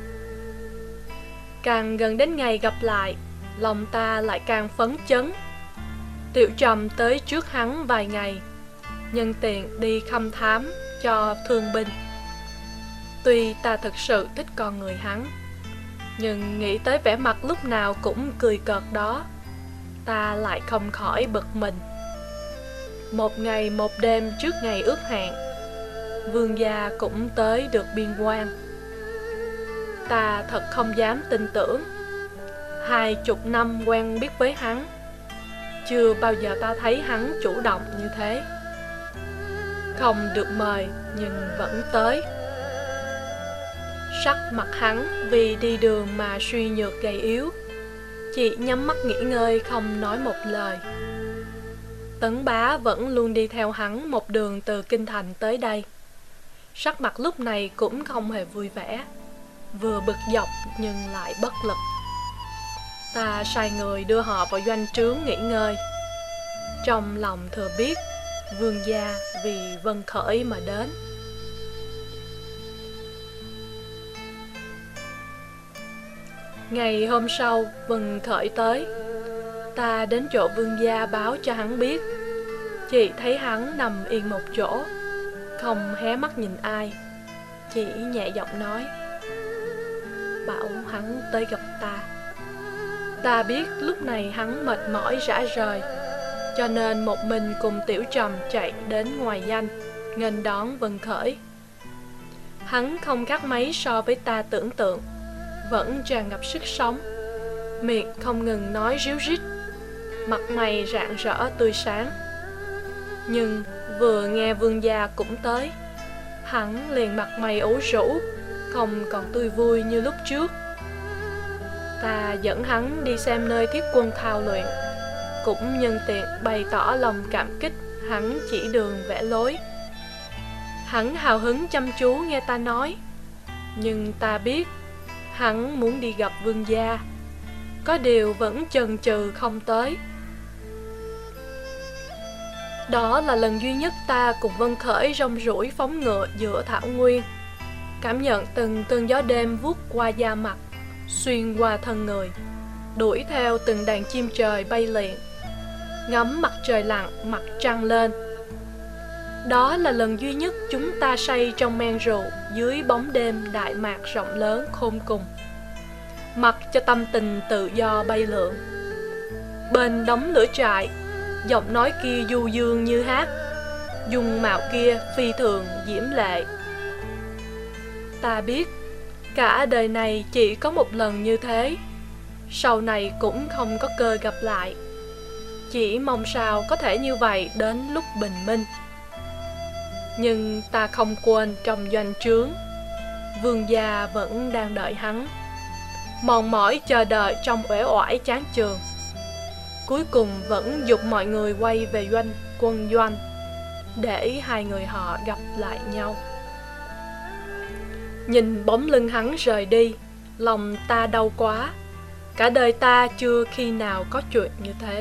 Càng gần đến ngày gặp lại, lòng ta lại càng phấn chấn. Tiểu Trầm tới trước hắn vài ngày, nhân tiện đi thăm thám cho thương binh. Tuy ta thực sự thích con người hắn, nhưng nghĩ tới vẻ mặt lúc nào cũng cười cợt đó, ta lại không khỏi bực mình. Một ngày một đêm trước ngày ước hẹn, vương gia cũng tới được biên quan. Ta thật không dám tin tưởng. Hai chục năm quen biết với hắn, chưa bao giờ ta thấy hắn chủ động như thế. Không được mời nhưng vẫn tới. Sắc mặt hắn vì đi đường mà suy nhược gầy yếu, chỉ nhắm mắt nghỉ ngơi không nói một lời. Tấn Bá vẫn luôn đi theo hắn một đường từ kinh thành tới đây. Sắc mặt lúc này cũng không hề vui vẻ, vừa bực dọc nhưng lại bất lực. Ta sai người đưa họ vào doanh trướng nghỉ ngơi, trong lòng thừa biết vương gia vì Vân Khởi mà đến. Ngày hôm sau Vân Khởi tới, ta đến chỗ vương gia báo cho hắn biết. Chỉ thấy hắn nằm yên một chỗ, không hé mắt nhìn ai, chỉ nhẹ giọng nói: bảo hắn tới gặp ta. Ta biết lúc này hắn mệt mỏi rã rời, cho nên một mình cùng Tiểu Trầm chạy đến ngoài danh, nghênh đón Vân Khởi. Hắn không khác mấy so với ta tưởng tượng, vẫn tràn ngập sức sống, miệng không ngừng nói ríu rít, mặt mày rạng rỡ tươi sáng. Nhưng vừa nghe vương gia cũng tới, hắn liền mặt mày ủ rũ, không còn tươi vui như lúc trước. Ta dẫn hắn đi xem nơi thiết quân thao luyện, cũng nhân tiện bày tỏ lòng cảm kích hắn chỉ đường vẽ lối. Hắn hào hứng chăm chú nghe ta nói, nhưng ta biết hắn muốn đi gặp vương gia, có điều vẫn chần chừ không tới. Đó là lần duy nhất ta cùng Vân Khởi rong ruổi phóng ngựa giữa thảo nguyên, cảm nhận từng cơn gió đêm vuốt qua da mặt, xuyên qua thân người, đuổi theo từng đàn chim trời bay lượn, ngắm mặt trời lặn mặt trăng lên. Đó là lần duy nhất chúng ta say trong men rượu dưới bóng đêm Đại Mạc rộng lớn khôn cùng, mặc cho tâm tình tự do bay lượn. Bên đống lửa trại, giọng nói kia du dương như hát, dung mạo kia phi thường diễm lệ. Ta biết cả đời này chỉ có một lần như thế, sau này cũng không có cơ gặp lại. Chỉ mong sao có thể như vậy đến lúc bình minh. Nhưng ta không quên trong doanh trướng, vương gia vẫn đang đợi hắn, mòn mỏi chờ đợi trong uể oải chán chường. Cuối cùng vẫn giục mọi người quay về doanh quân doanh, để hai người họ gặp lại nhau. Nhìn bóng lưng hắn rời đi, lòng ta đau quá. Cả đời ta chưa khi nào có chuyện như thế.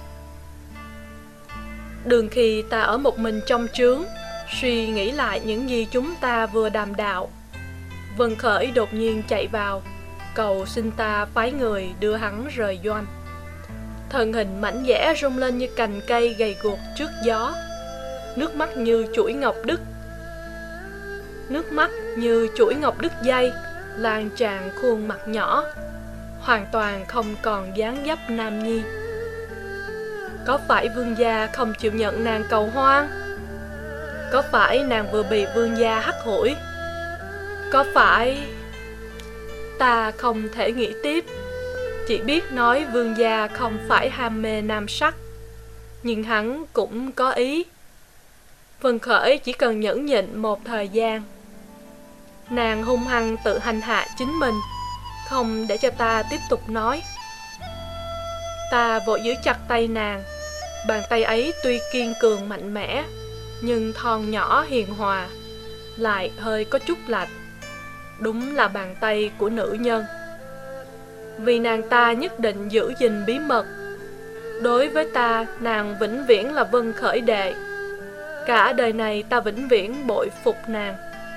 Đường khi ta ở một mình trong trướng, suy nghĩ lại những gì chúng ta vừa đàm đạo, Vân Khởi đột nhiên chạy vào, cầu xin ta phái người đưa hắn rời doanh. Thân hình mảnh dẻ rung lên như cành cây gầy guộc trước gió. Nước mắt như chuỗi ngọc đứt Nước mắt như chuỗi ngọc đứt dây lan tràn khuôn mặt nhỏ, hoàn toàn không còn dáng dấp nam nhi. Có phải vương gia không chịu nhận nàng cầu hoan? Có phải nàng vừa bị vương gia hắt hủi? Có phải... Ta không thể nghĩ tiếp, chỉ biết nói vương gia không phải ham mê nam sắc, nhưng hắn cũng có ý. Vân Khởi chỉ cần nhẫn nhịn một thời gian. Nàng hung hăng tự hành hạ chính mình, không để cho ta tiếp tục nói. Ta vội giữ chặt tay nàng. Bàn tay ấy tuy kiên cường mạnh mẽ, nhưng thon nhỏ hiền hòa, lại hơi có chút lạnh. Đúng là bàn tay của nữ nhân. Vì nàng ta nhất định giữ gìn bí mật. Đối với ta, nàng vĩnh viễn là Vân Khởi đệ. Cả đời này ta vĩnh viễn bội phục nàng.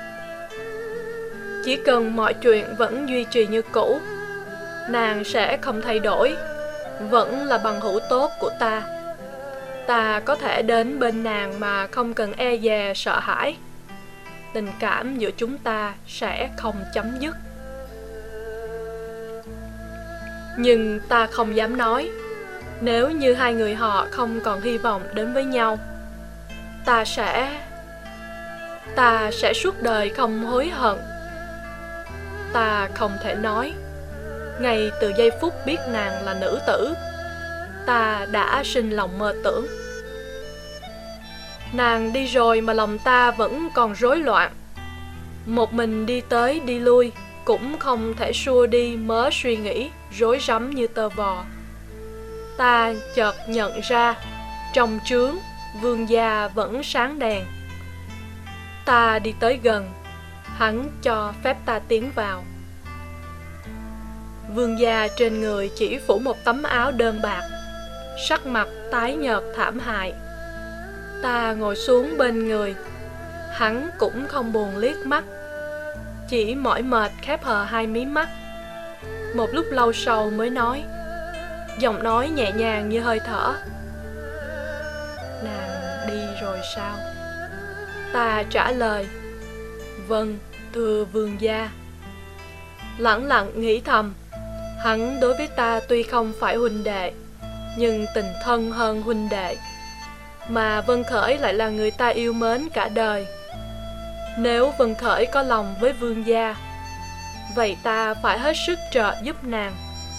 Chỉ cần mọi chuyện vẫn duy trì như cũ, nàng sẽ không thay đổi, vẫn là bằng hữu tốt của ta. Ta có thể đến bên nàng mà không cần e dè sợ hãi. Tình cảm giữa chúng ta sẽ không chấm dứt. Nhưng ta không dám nói, nếu như hai người họ không còn hy vọng đến với nhau, Ta sẽ... Ta sẽ suốt đời không hối hận. Ta không thể nói. Ngay từ giây phút biết nàng là nữ tử, ta đã sinh lòng mơ tưởng. Nàng đi rồi mà lòng ta vẫn còn rối loạn. Một mình đi tới đi lui, cũng không thể xua đi mớ suy nghĩ rối rắm như tơ vò. Ta chợt nhận ra, trong trướng, vương gia vẫn sáng đèn. Ta đi tới gần, hắn cho phép ta tiến vào. Vương gia trên người chỉ phủ một tấm áo đơn bạc, sắc mặt tái nhợt thảm hại. Ta ngồi xuống bên người, hắn cũng không buồn liếc mắt, chỉ mỏi mệt khép hờ hai mí mắt. Một lúc lâu sau mới nói, giọng nói nhẹ nhàng như hơi thở. Nàng đi rồi sao? Ta trả lời, vâng, thưa vương gia. Lẳng lặng nghĩ thầm, hắn đối với ta tuy không phải huynh đệ, nhưng tình thân hơn huynh đệ. Mà Vân Khởi lại là người ta yêu mến cả đời. Nếu Vân Khởi có lòng với vương gia, vậy ta phải hết sức trợ giúp nàng.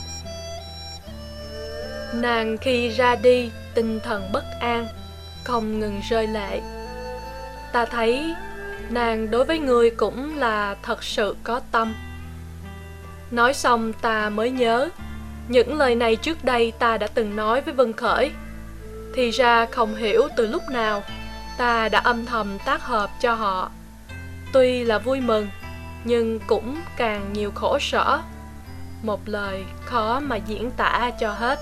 Nàng khi ra đi tinh thần bất an, không ngừng rơi lệ. Ta thấy nàng đối với người cũng là thật sự có tâm. Nói xong ta mới nhớ, những lời này trước đây ta đã từng nói với Vân Khởi. Thì ra không hiểu từ lúc nào, ta đã âm thầm tác hợp cho họ. Tuy là vui mừng, nhưng cũng càng nhiều khổ sở. Một lời khó mà diễn tả cho hết.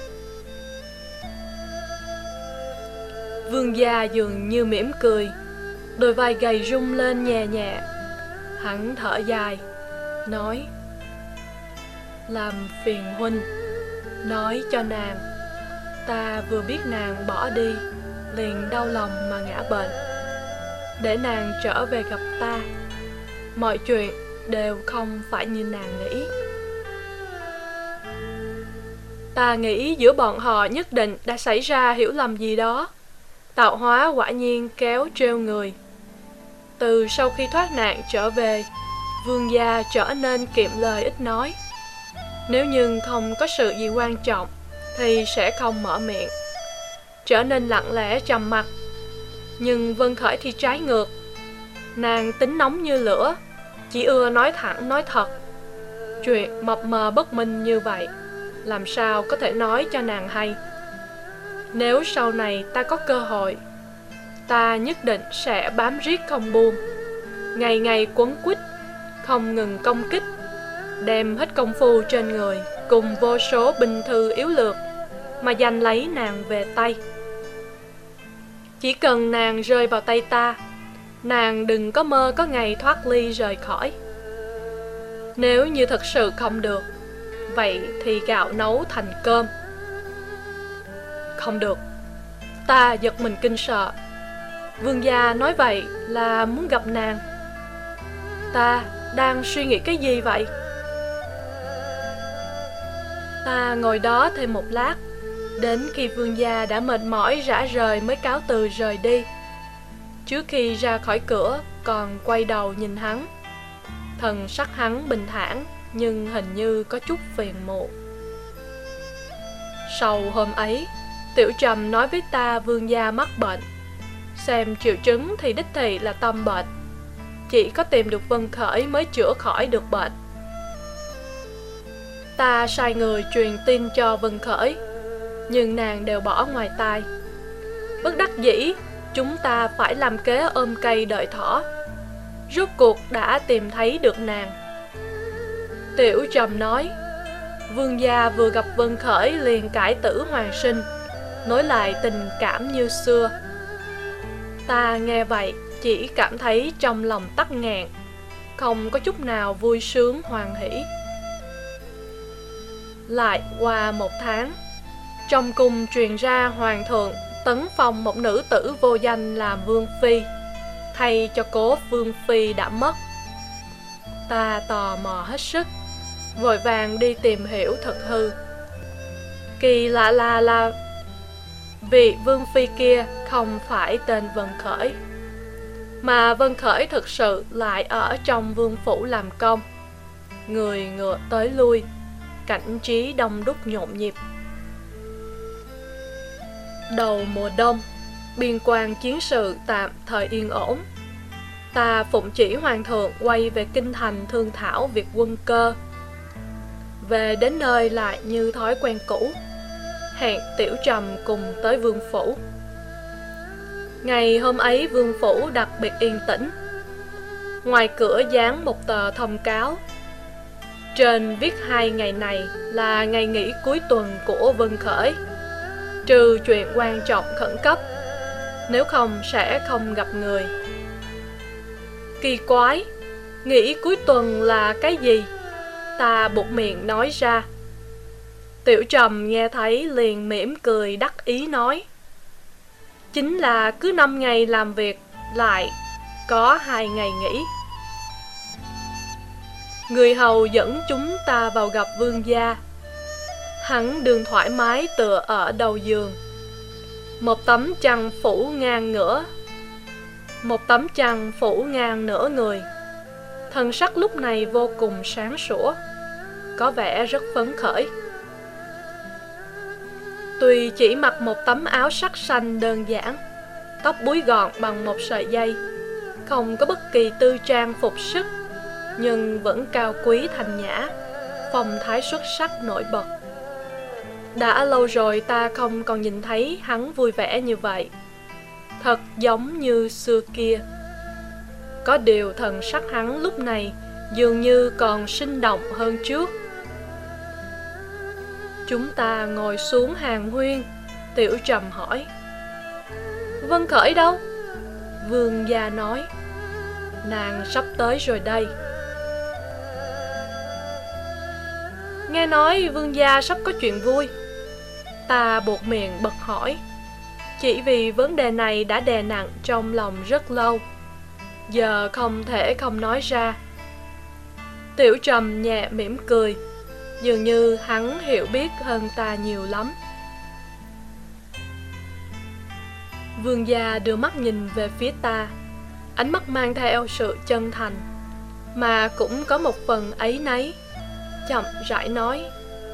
Vương gia dường như mỉm cười, đôi vai gầy rung lên nhẹ nhẹ. Hắn thở dài, nói, làm phiền huynh, nói cho nàng. Ta vừa biết nàng bỏ đi, liền đau lòng mà ngã bệnh. để nàng trở về gặp ta. Mọi chuyện đều không phải như nàng nghĩ. Ta nghĩ giữa bọn họ nhất định đã xảy ra hiểu lầm gì đó. Tạo Hóa quả nhiên kéo trêu người. Từ sau khi thoát nạn trở về, Vương gia trở nên kiệm lời ít nói. Nếu như không có sự gì quan trọng thì sẽ không mở miệng, trở nên lặng lẽ trầm mặc. Nhưng Vân Khởi thì trái ngược. Nàng tính nóng như lửa, chỉ ưa nói thẳng nói thật. Chuyện mập mờ bất minh như vậy, làm sao có thể nói cho nàng hay. Nếu sau này ta có cơ hội, ta nhất định sẽ bám riết không buông, ngày ngày quấn quýt, không ngừng công kích, đem hết công phu trên người cùng vô số binh thư yếu lược mà giành lấy nàng về tay. Chỉ cần nàng rơi vào tay ta, nàng đừng có mơ có ngày thoát ly rời khỏi. Nếu như thật sự không được, vậy thì gạo nấu thành cơm. Không được. Ta giật mình kinh sợ. Vương gia nói vậy là muốn gặp nàng. Ta đang suy nghĩ cái gì vậy? Ta ngồi đó thêm một lát, đến khi vương gia đã mệt mỏi rã rời mới cáo từ rời đi. Trước khi ra khỏi cửa còn quay đầu nhìn hắn. Thần sắc hắn bình thản, nhưng hình như có chút phiền muộn. Sau hôm ấy, Tiểu Trầm nói với ta vương gia mắc bệnh. Xem triệu chứng thì đích thị là tâm bệnh. Chỉ có tìm được Vân Khởi mới chữa khỏi được bệnh. Ta sai người truyền tin cho Vân Khởi, nhưng nàng đều bỏ ngoài tai. Bất đắc dĩ, chúng ta phải làm kế ôm cây đợi thỏ. Rốt cuộc đã tìm thấy được nàng. Tiểu Trầm nói, vương gia vừa gặp Vân Khởi liền cải tử hoàn sinh, nối lại tình cảm như xưa. Ta nghe vậy chỉ cảm thấy trong lòng tắc nghẹn, không có chút nào vui sướng hoan hỷ. Lại qua một tháng, trong cung truyền ra hoàng thượng tấn phong một nữ tử vô danh làm vương phi, thay cho cố vương phi đã mất. Ta tò mò hết sức, vội vàng đi tìm hiểu thật hư. Kỳ lạ là là vị vương phi kia không phải tên Vân Khởi, mà Vân Khởi thực sự lại ở trong vương phủ làm công. Người ngựa tới lui, cảnh trí đông đúc nhộn nhịp. Đầu mùa đông, biên quan chiến sự tạm thời yên ổn. Ta phụng chỉ hoàng thượng quay về kinh thành thương thảo việc quân cơ. Về đến nơi lại như thói quen cũ, hẹn Tiểu Trầm cùng tới vương phủ. Ngày hôm ấy vương phủ đặc biệt yên tĩnh. Ngoài cửa dán một tờ thông cáo. Trên viết hai ngày này là ngày nghỉ cuối tuần của Vân Khởi, trừ chuyện quan trọng khẩn cấp, nếu không sẽ không gặp người. Kỳ quái, nghỉ cuối tuần là cái gì? Ta buột miệng nói ra. Tiểu Trầm nghe thấy liền mỉm cười đắc ý nói, chính là cứ năm ngày làm việc lại có hai ngày nghỉ. Người hầu dẫn chúng ta vào gặp vương gia. Hắn đường thoải mái tựa ở đầu giường. Một tấm chăn phủ ngang ngửa Một tấm chăn phủ ngang nửa người. Thần sắc lúc này vô cùng sáng sủa, có vẻ rất phấn khởi. Tuy chỉ mặc một tấm áo sắc xanh đơn giản, tóc búi gọn bằng một sợi dây, không có bất kỳ tư trang phục sức, nhưng vẫn cao quý thanh nhã, phong thái xuất sắc nổi bật. Đã lâu rồi ta không còn nhìn thấy hắn vui vẻ như vậy, thật giống như xưa kia. Có điều thần sắc hắn lúc này dường như còn sinh động hơn trước. Chúng ta ngồi xuống hàng huyên. Tiểu Trầm hỏi, Vân Khởi đâu? Vương gia nói, nàng sắp tới rồi đây. Nghe nói vương gia sắp có chuyện vui. Ta buột miệng bật hỏi, chỉ vì vấn đề này đã đè nặng trong lòng rất lâu. giờ không thể không nói ra. Tiểu Trầm nhẹ mỉm cười, dường như hắn hiểu biết hơn ta nhiều lắm. Vương gia đưa mắt nhìn về phía ta, ánh mắt mang theo sự chân thành, mà cũng có một phần áy náy, chậm rãi nói: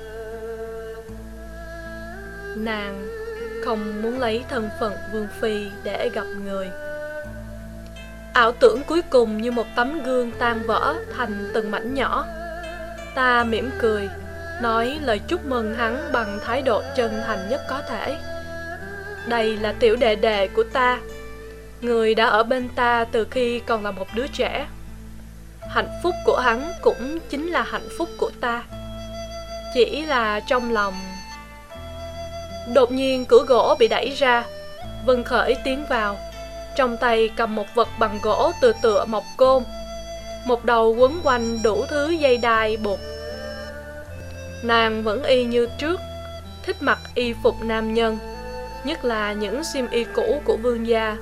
nàng không muốn lấy thân phận vương phi để gặp người. Ảo tưởng cuối cùng như một tấm gương tan vỡ thành từng mảnh nhỏ. Ta mỉm cười, nói lời chúc mừng hắn bằng thái độ chân thành nhất có thể. Đây là tiểu đệ đệ của ta, người đã ở bên ta từ khi còn là một đứa trẻ. Hạnh phúc của hắn cũng chính là hạnh phúc của ta. Chỉ là trong lòng... Đột nhiên cửa gỗ bị đẩy ra, Vân Khởi tiến vào, trong tay cầm một vật bằng gỗ từ tựa mộc côn, một đầu quấn quanh đủ thứ dây đai buộc. Nàng vẫn y như trước, thích mặc y phục nam nhân, nhất là những xiêm y cũ của vương gia.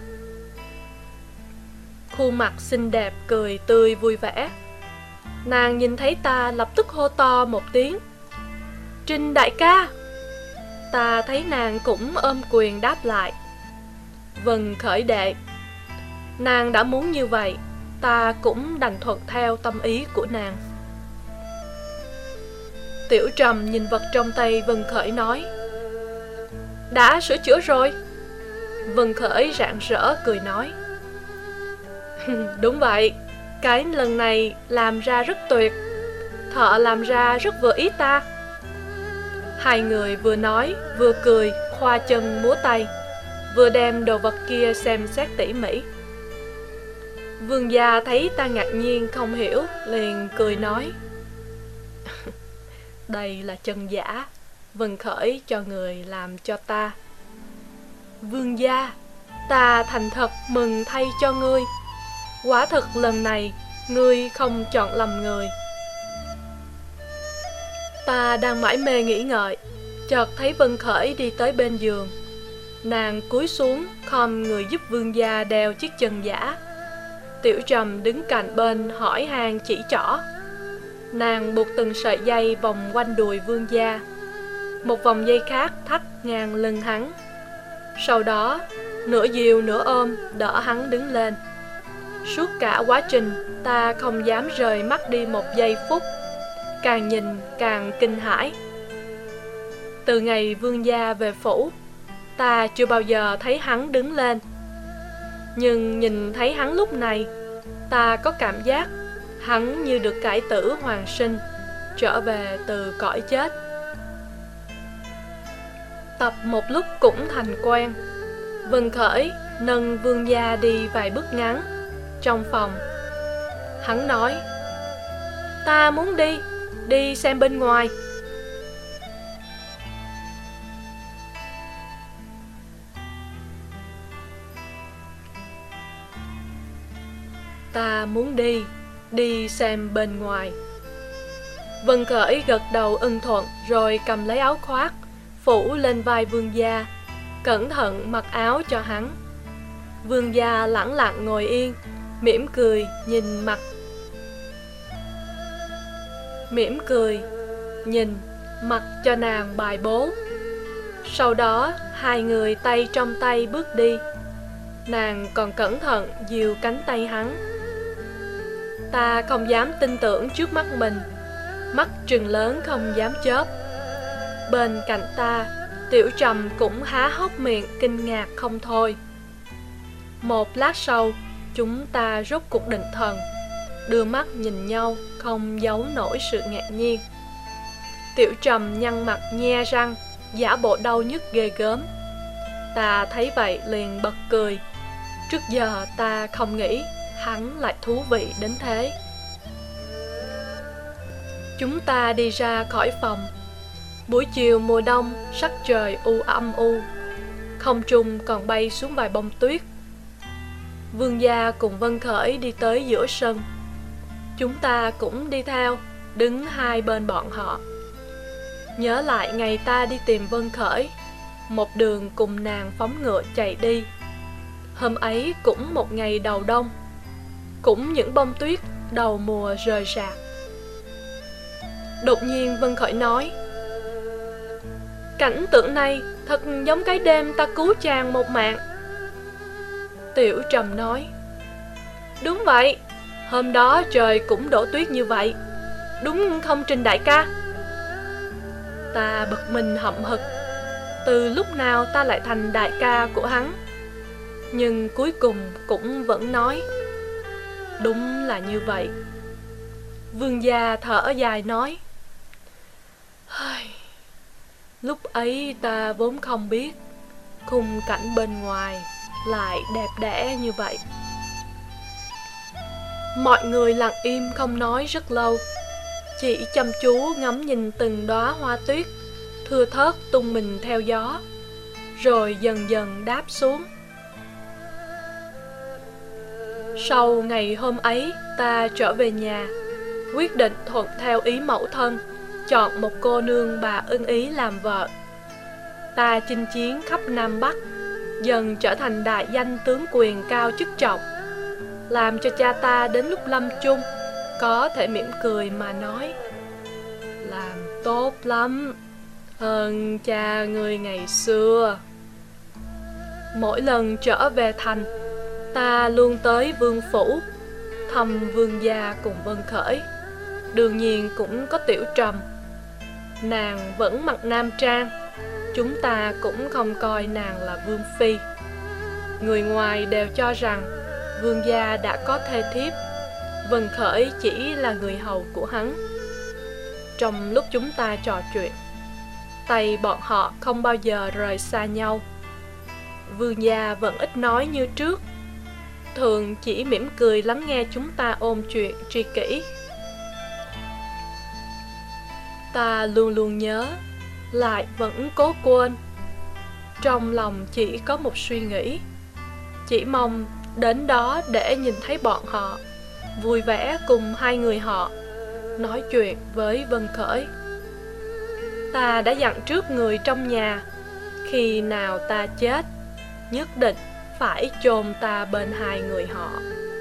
Khuôn mặt xinh đẹp cười tươi vui vẻ. Nàng nhìn thấy ta lập tức hô to một tiếng: Trinh đại ca! Ta thấy nàng cũng ôm quyền đáp lại: Vân Khởi đệ. Nàng đã muốn như vậy, ta cũng đành thuận theo tâm ý của nàng. Tiểu Trầm nhìn vật trong tay Vân Khởi nói: đã sửa chữa rồi. Vân Khởi rạng rỡ cười nói: đúng vậy, cái lần này làm ra rất tuyệt, thợ làm ra rất vừa ý ta. Hai người vừa nói vừa cười, khoa chân múa tay, vừa đem đồ vật kia xem xét tỉ mỉ. Vương gia thấy ta ngạc nhiên không hiểu, liền cười nói: đây là chân giả, Vân Khởi cho người làm cho ta. Vương gia, ta thành thật mừng thay cho ngươi. Quả thực lần này ngươi không chọn lầm người. Ta đang mải mê nghĩ ngợi, chợt thấy Vân Khởi đi tới bên giường. Nàng cúi xuống khom người giúp vương gia đeo chiếc chân giả. Tiểu Trầm đứng cạnh bên hỏi han chỉ trỏ. Nàng buộc từng sợi dây vòng quanh đùi vương gia, một vòng dây khác thắt ngang lưng hắn. Sau đó nửa dìu nửa ôm đỡ hắn đứng lên. Suốt cả quá trình ta không dám rời mắt đi một giây phút, càng nhìn càng kinh hãi. Từ ngày vương gia về phủ, ta chưa bao giờ thấy hắn đứng lên. Nhưng nhìn thấy hắn lúc này, ta có cảm giác hắn như được cải tử hoàn sinh, trở về từ cõi chết. Tập một lúc cũng thành quen. Vân Khởi nâng vương gia đi vài bước ngắn trong phòng. Hắn nói: ta muốn đi, đi xem bên ngoài. Ta muốn đi, đi xem bên ngoài. Vân Khởi gật đầu ưng thuận, rồi cầm lấy áo khoác phủ lên vai vương gia, cẩn thận mặc áo cho hắn. Vương gia lẳng lặng ngồi yên, mỉm cười nhìn mặt mỉm cười nhìn mặc cho nàng bài bố. Sau đó hai người tay trong tay bước đi. Nàng còn cẩn thận dìu cánh tay hắn. Ta không dám tin tưởng trước mắt mình, mắt trừng lớn không dám chớp. Bên cạnh ta, Tiểu Trầm cũng há hốc miệng kinh ngạc không thôi. Một lát sau, chúng ta rốt cuộc định thần, đưa mắt nhìn nhau không giấu nổi sự ngạc nhiên. Tiểu Trầm nhăn mặt nhe răng, giả bộ đau nhức ghê gớm. Ta thấy vậy liền bật cười. Trước giờ ta không nghĩ hắn lại thú vị đến thế. Chúng ta đi ra khỏi phòng. Buổi chiều mùa đông, sắc trời u âm u, không trung còn bay xuống vài bông tuyết. Vương gia cùng Vân Khởi đi tới giữa sân. Chúng ta cũng đi theo, đứng hai bên bọn họ. Nhớ lại ngày ta đi tìm Vân Khởi, một đường cùng nàng phóng ngựa chạy đi. Hôm ấy cũng một ngày đầu đông. cũng những bông tuyết đầu mùa rời rạc. Đột nhiên Vân Khởi nói: cảnh tượng này thật giống cái đêm ta cứu chàng một mạng. Tiểu Trầm nói: đúng vậy, hôm đó trời cũng đổ tuyết như vậy, đúng không Trình đại ca? Ta bực mình hậm hực, từ lúc nào ta lại thành đại ca của hắn. Nhưng cuối cùng cũng vẫn nói: đúng là như vậy. Vương gia thở dài nói: lúc ấy ta vốn không biết khung cảnh bên ngoài lại đẹp đẽ như vậy. Mọi người lặng im không nói rất lâu, chỉ chăm chú ngắm nhìn từng đóa hoa tuyết thưa thớt tung mình theo gió, rồi dần dần đáp xuống. Sau ngày hôm ấy, ta trở về nhà, quyết định thuận theo ý mẫu thân, chọn một cô nương bà ưng ý làm vợ. Ta chinh chiến khắp Nam Bắc, dần trở thành đại danh tướng quyền cao chức trọng, làm cho cha ta đến lúc lâm chung có thể mỉm cười mà nói: làm tốt lắm, hơn cha người ngày xưa. Mỗi lần trở về thành, ta luôn tới vương phủ thăm vương gia cùng Vân Khởi. Đương nhiên cũng có Tiểu Trầm. Nàng vẫn mặc nam trang, chúng ta cũng không coi nàng là vương phi. Người ngoài đều cho rằng vương gia đã có thê thiếp, Vân Khởi chỉ là người hầu của hắn. Trong lúc chúng ta trò chuyện, tay bọn họ không bao giờ rời xa nhau. Vương gia vẫn ít nói như trước, thường chỉ mỉm cười lắng nghe chúng ta ôn chuyện tri kỷ. Ta luôn luôn nhớ, lại vẫn cố quên. Trong lòng chỉ có một suy nghĩ, chỉ mong đến đó để nhìn thấy bọn họ vui vẻ cùng hai người họ nói chuyện với Vân Khởi. Ta đã dặn trước người trong nhà, khi nào ta chết, nhất định phải chôn ta bên hai người họ.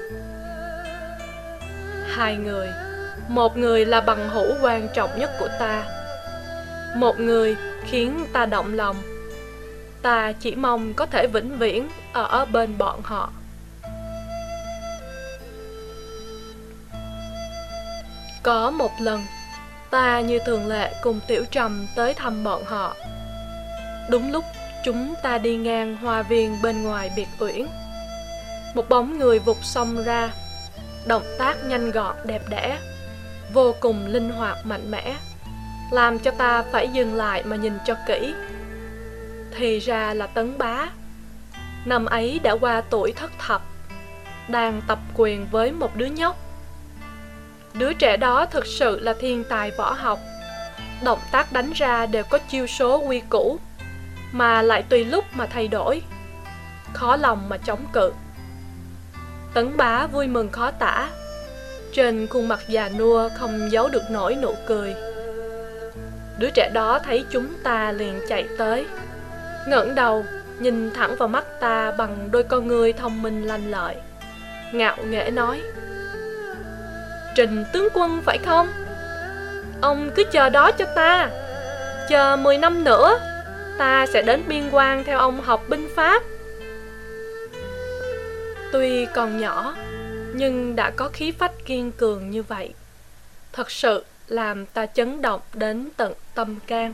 Hai người, một người là bằng hữu quan trọng nhất của ta, một người khiến ta động lòng. Ta chỉ mong có thể vĩnh viễn ở bên bọn họ. Có một lần, ta như thường lệ cùng Tiểu Trầm tới thăm bọn họ. Đúng lúc chúng ta đi ngang hoa viên bên ngoài biệt uyển, một bóng người vụt xông ra, động tác nhanh gọn đẹp đẽ, vô cùng linh hoạt mạnh mẽ, làm cho ta phải dừng lại mà nhìn cho kỹ. Thì ra là Tấn Bá. Năm ấy đã qua tuổi thất thập, đang tập quyền với một đứa nhóc. Đứa trẻ đó thực sự là thiên tài võ học, động tác đánh ra đều có chiêu số quy củ, mà lại tùy lúc mà thay đổi, khó lòng mà chống cự. Tấn Bá vui mừng khó tả, trên khuôn mặt già nua không giấu được nổi nụ cười. Đứa trẻ đó thấy chúng ta liền chạy tới, ngẩng đầu nhìn thẳng vào mắt ta bằng đôi con ngươi thông minh lanh lợi, ngạo nghễ nói: Trình tướng quân phải không? Ông cứ chờ đó cho ta, chờ mười năm nữa ta sẽ đến biên quan theo ông học binh pháp. Tuy còn nhỏ, nhưng đã có khí phách kiên cường như vậy, thật sự làm ta chấn động đến tận tâm can.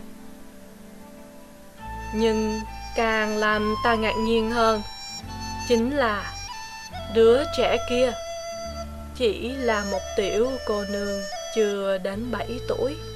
Nhưng càng làm ta ngạc nhiên hơn chính là đứa trẻ kia chỉ là một tiểu cô nương chưa đến bảy tuổi.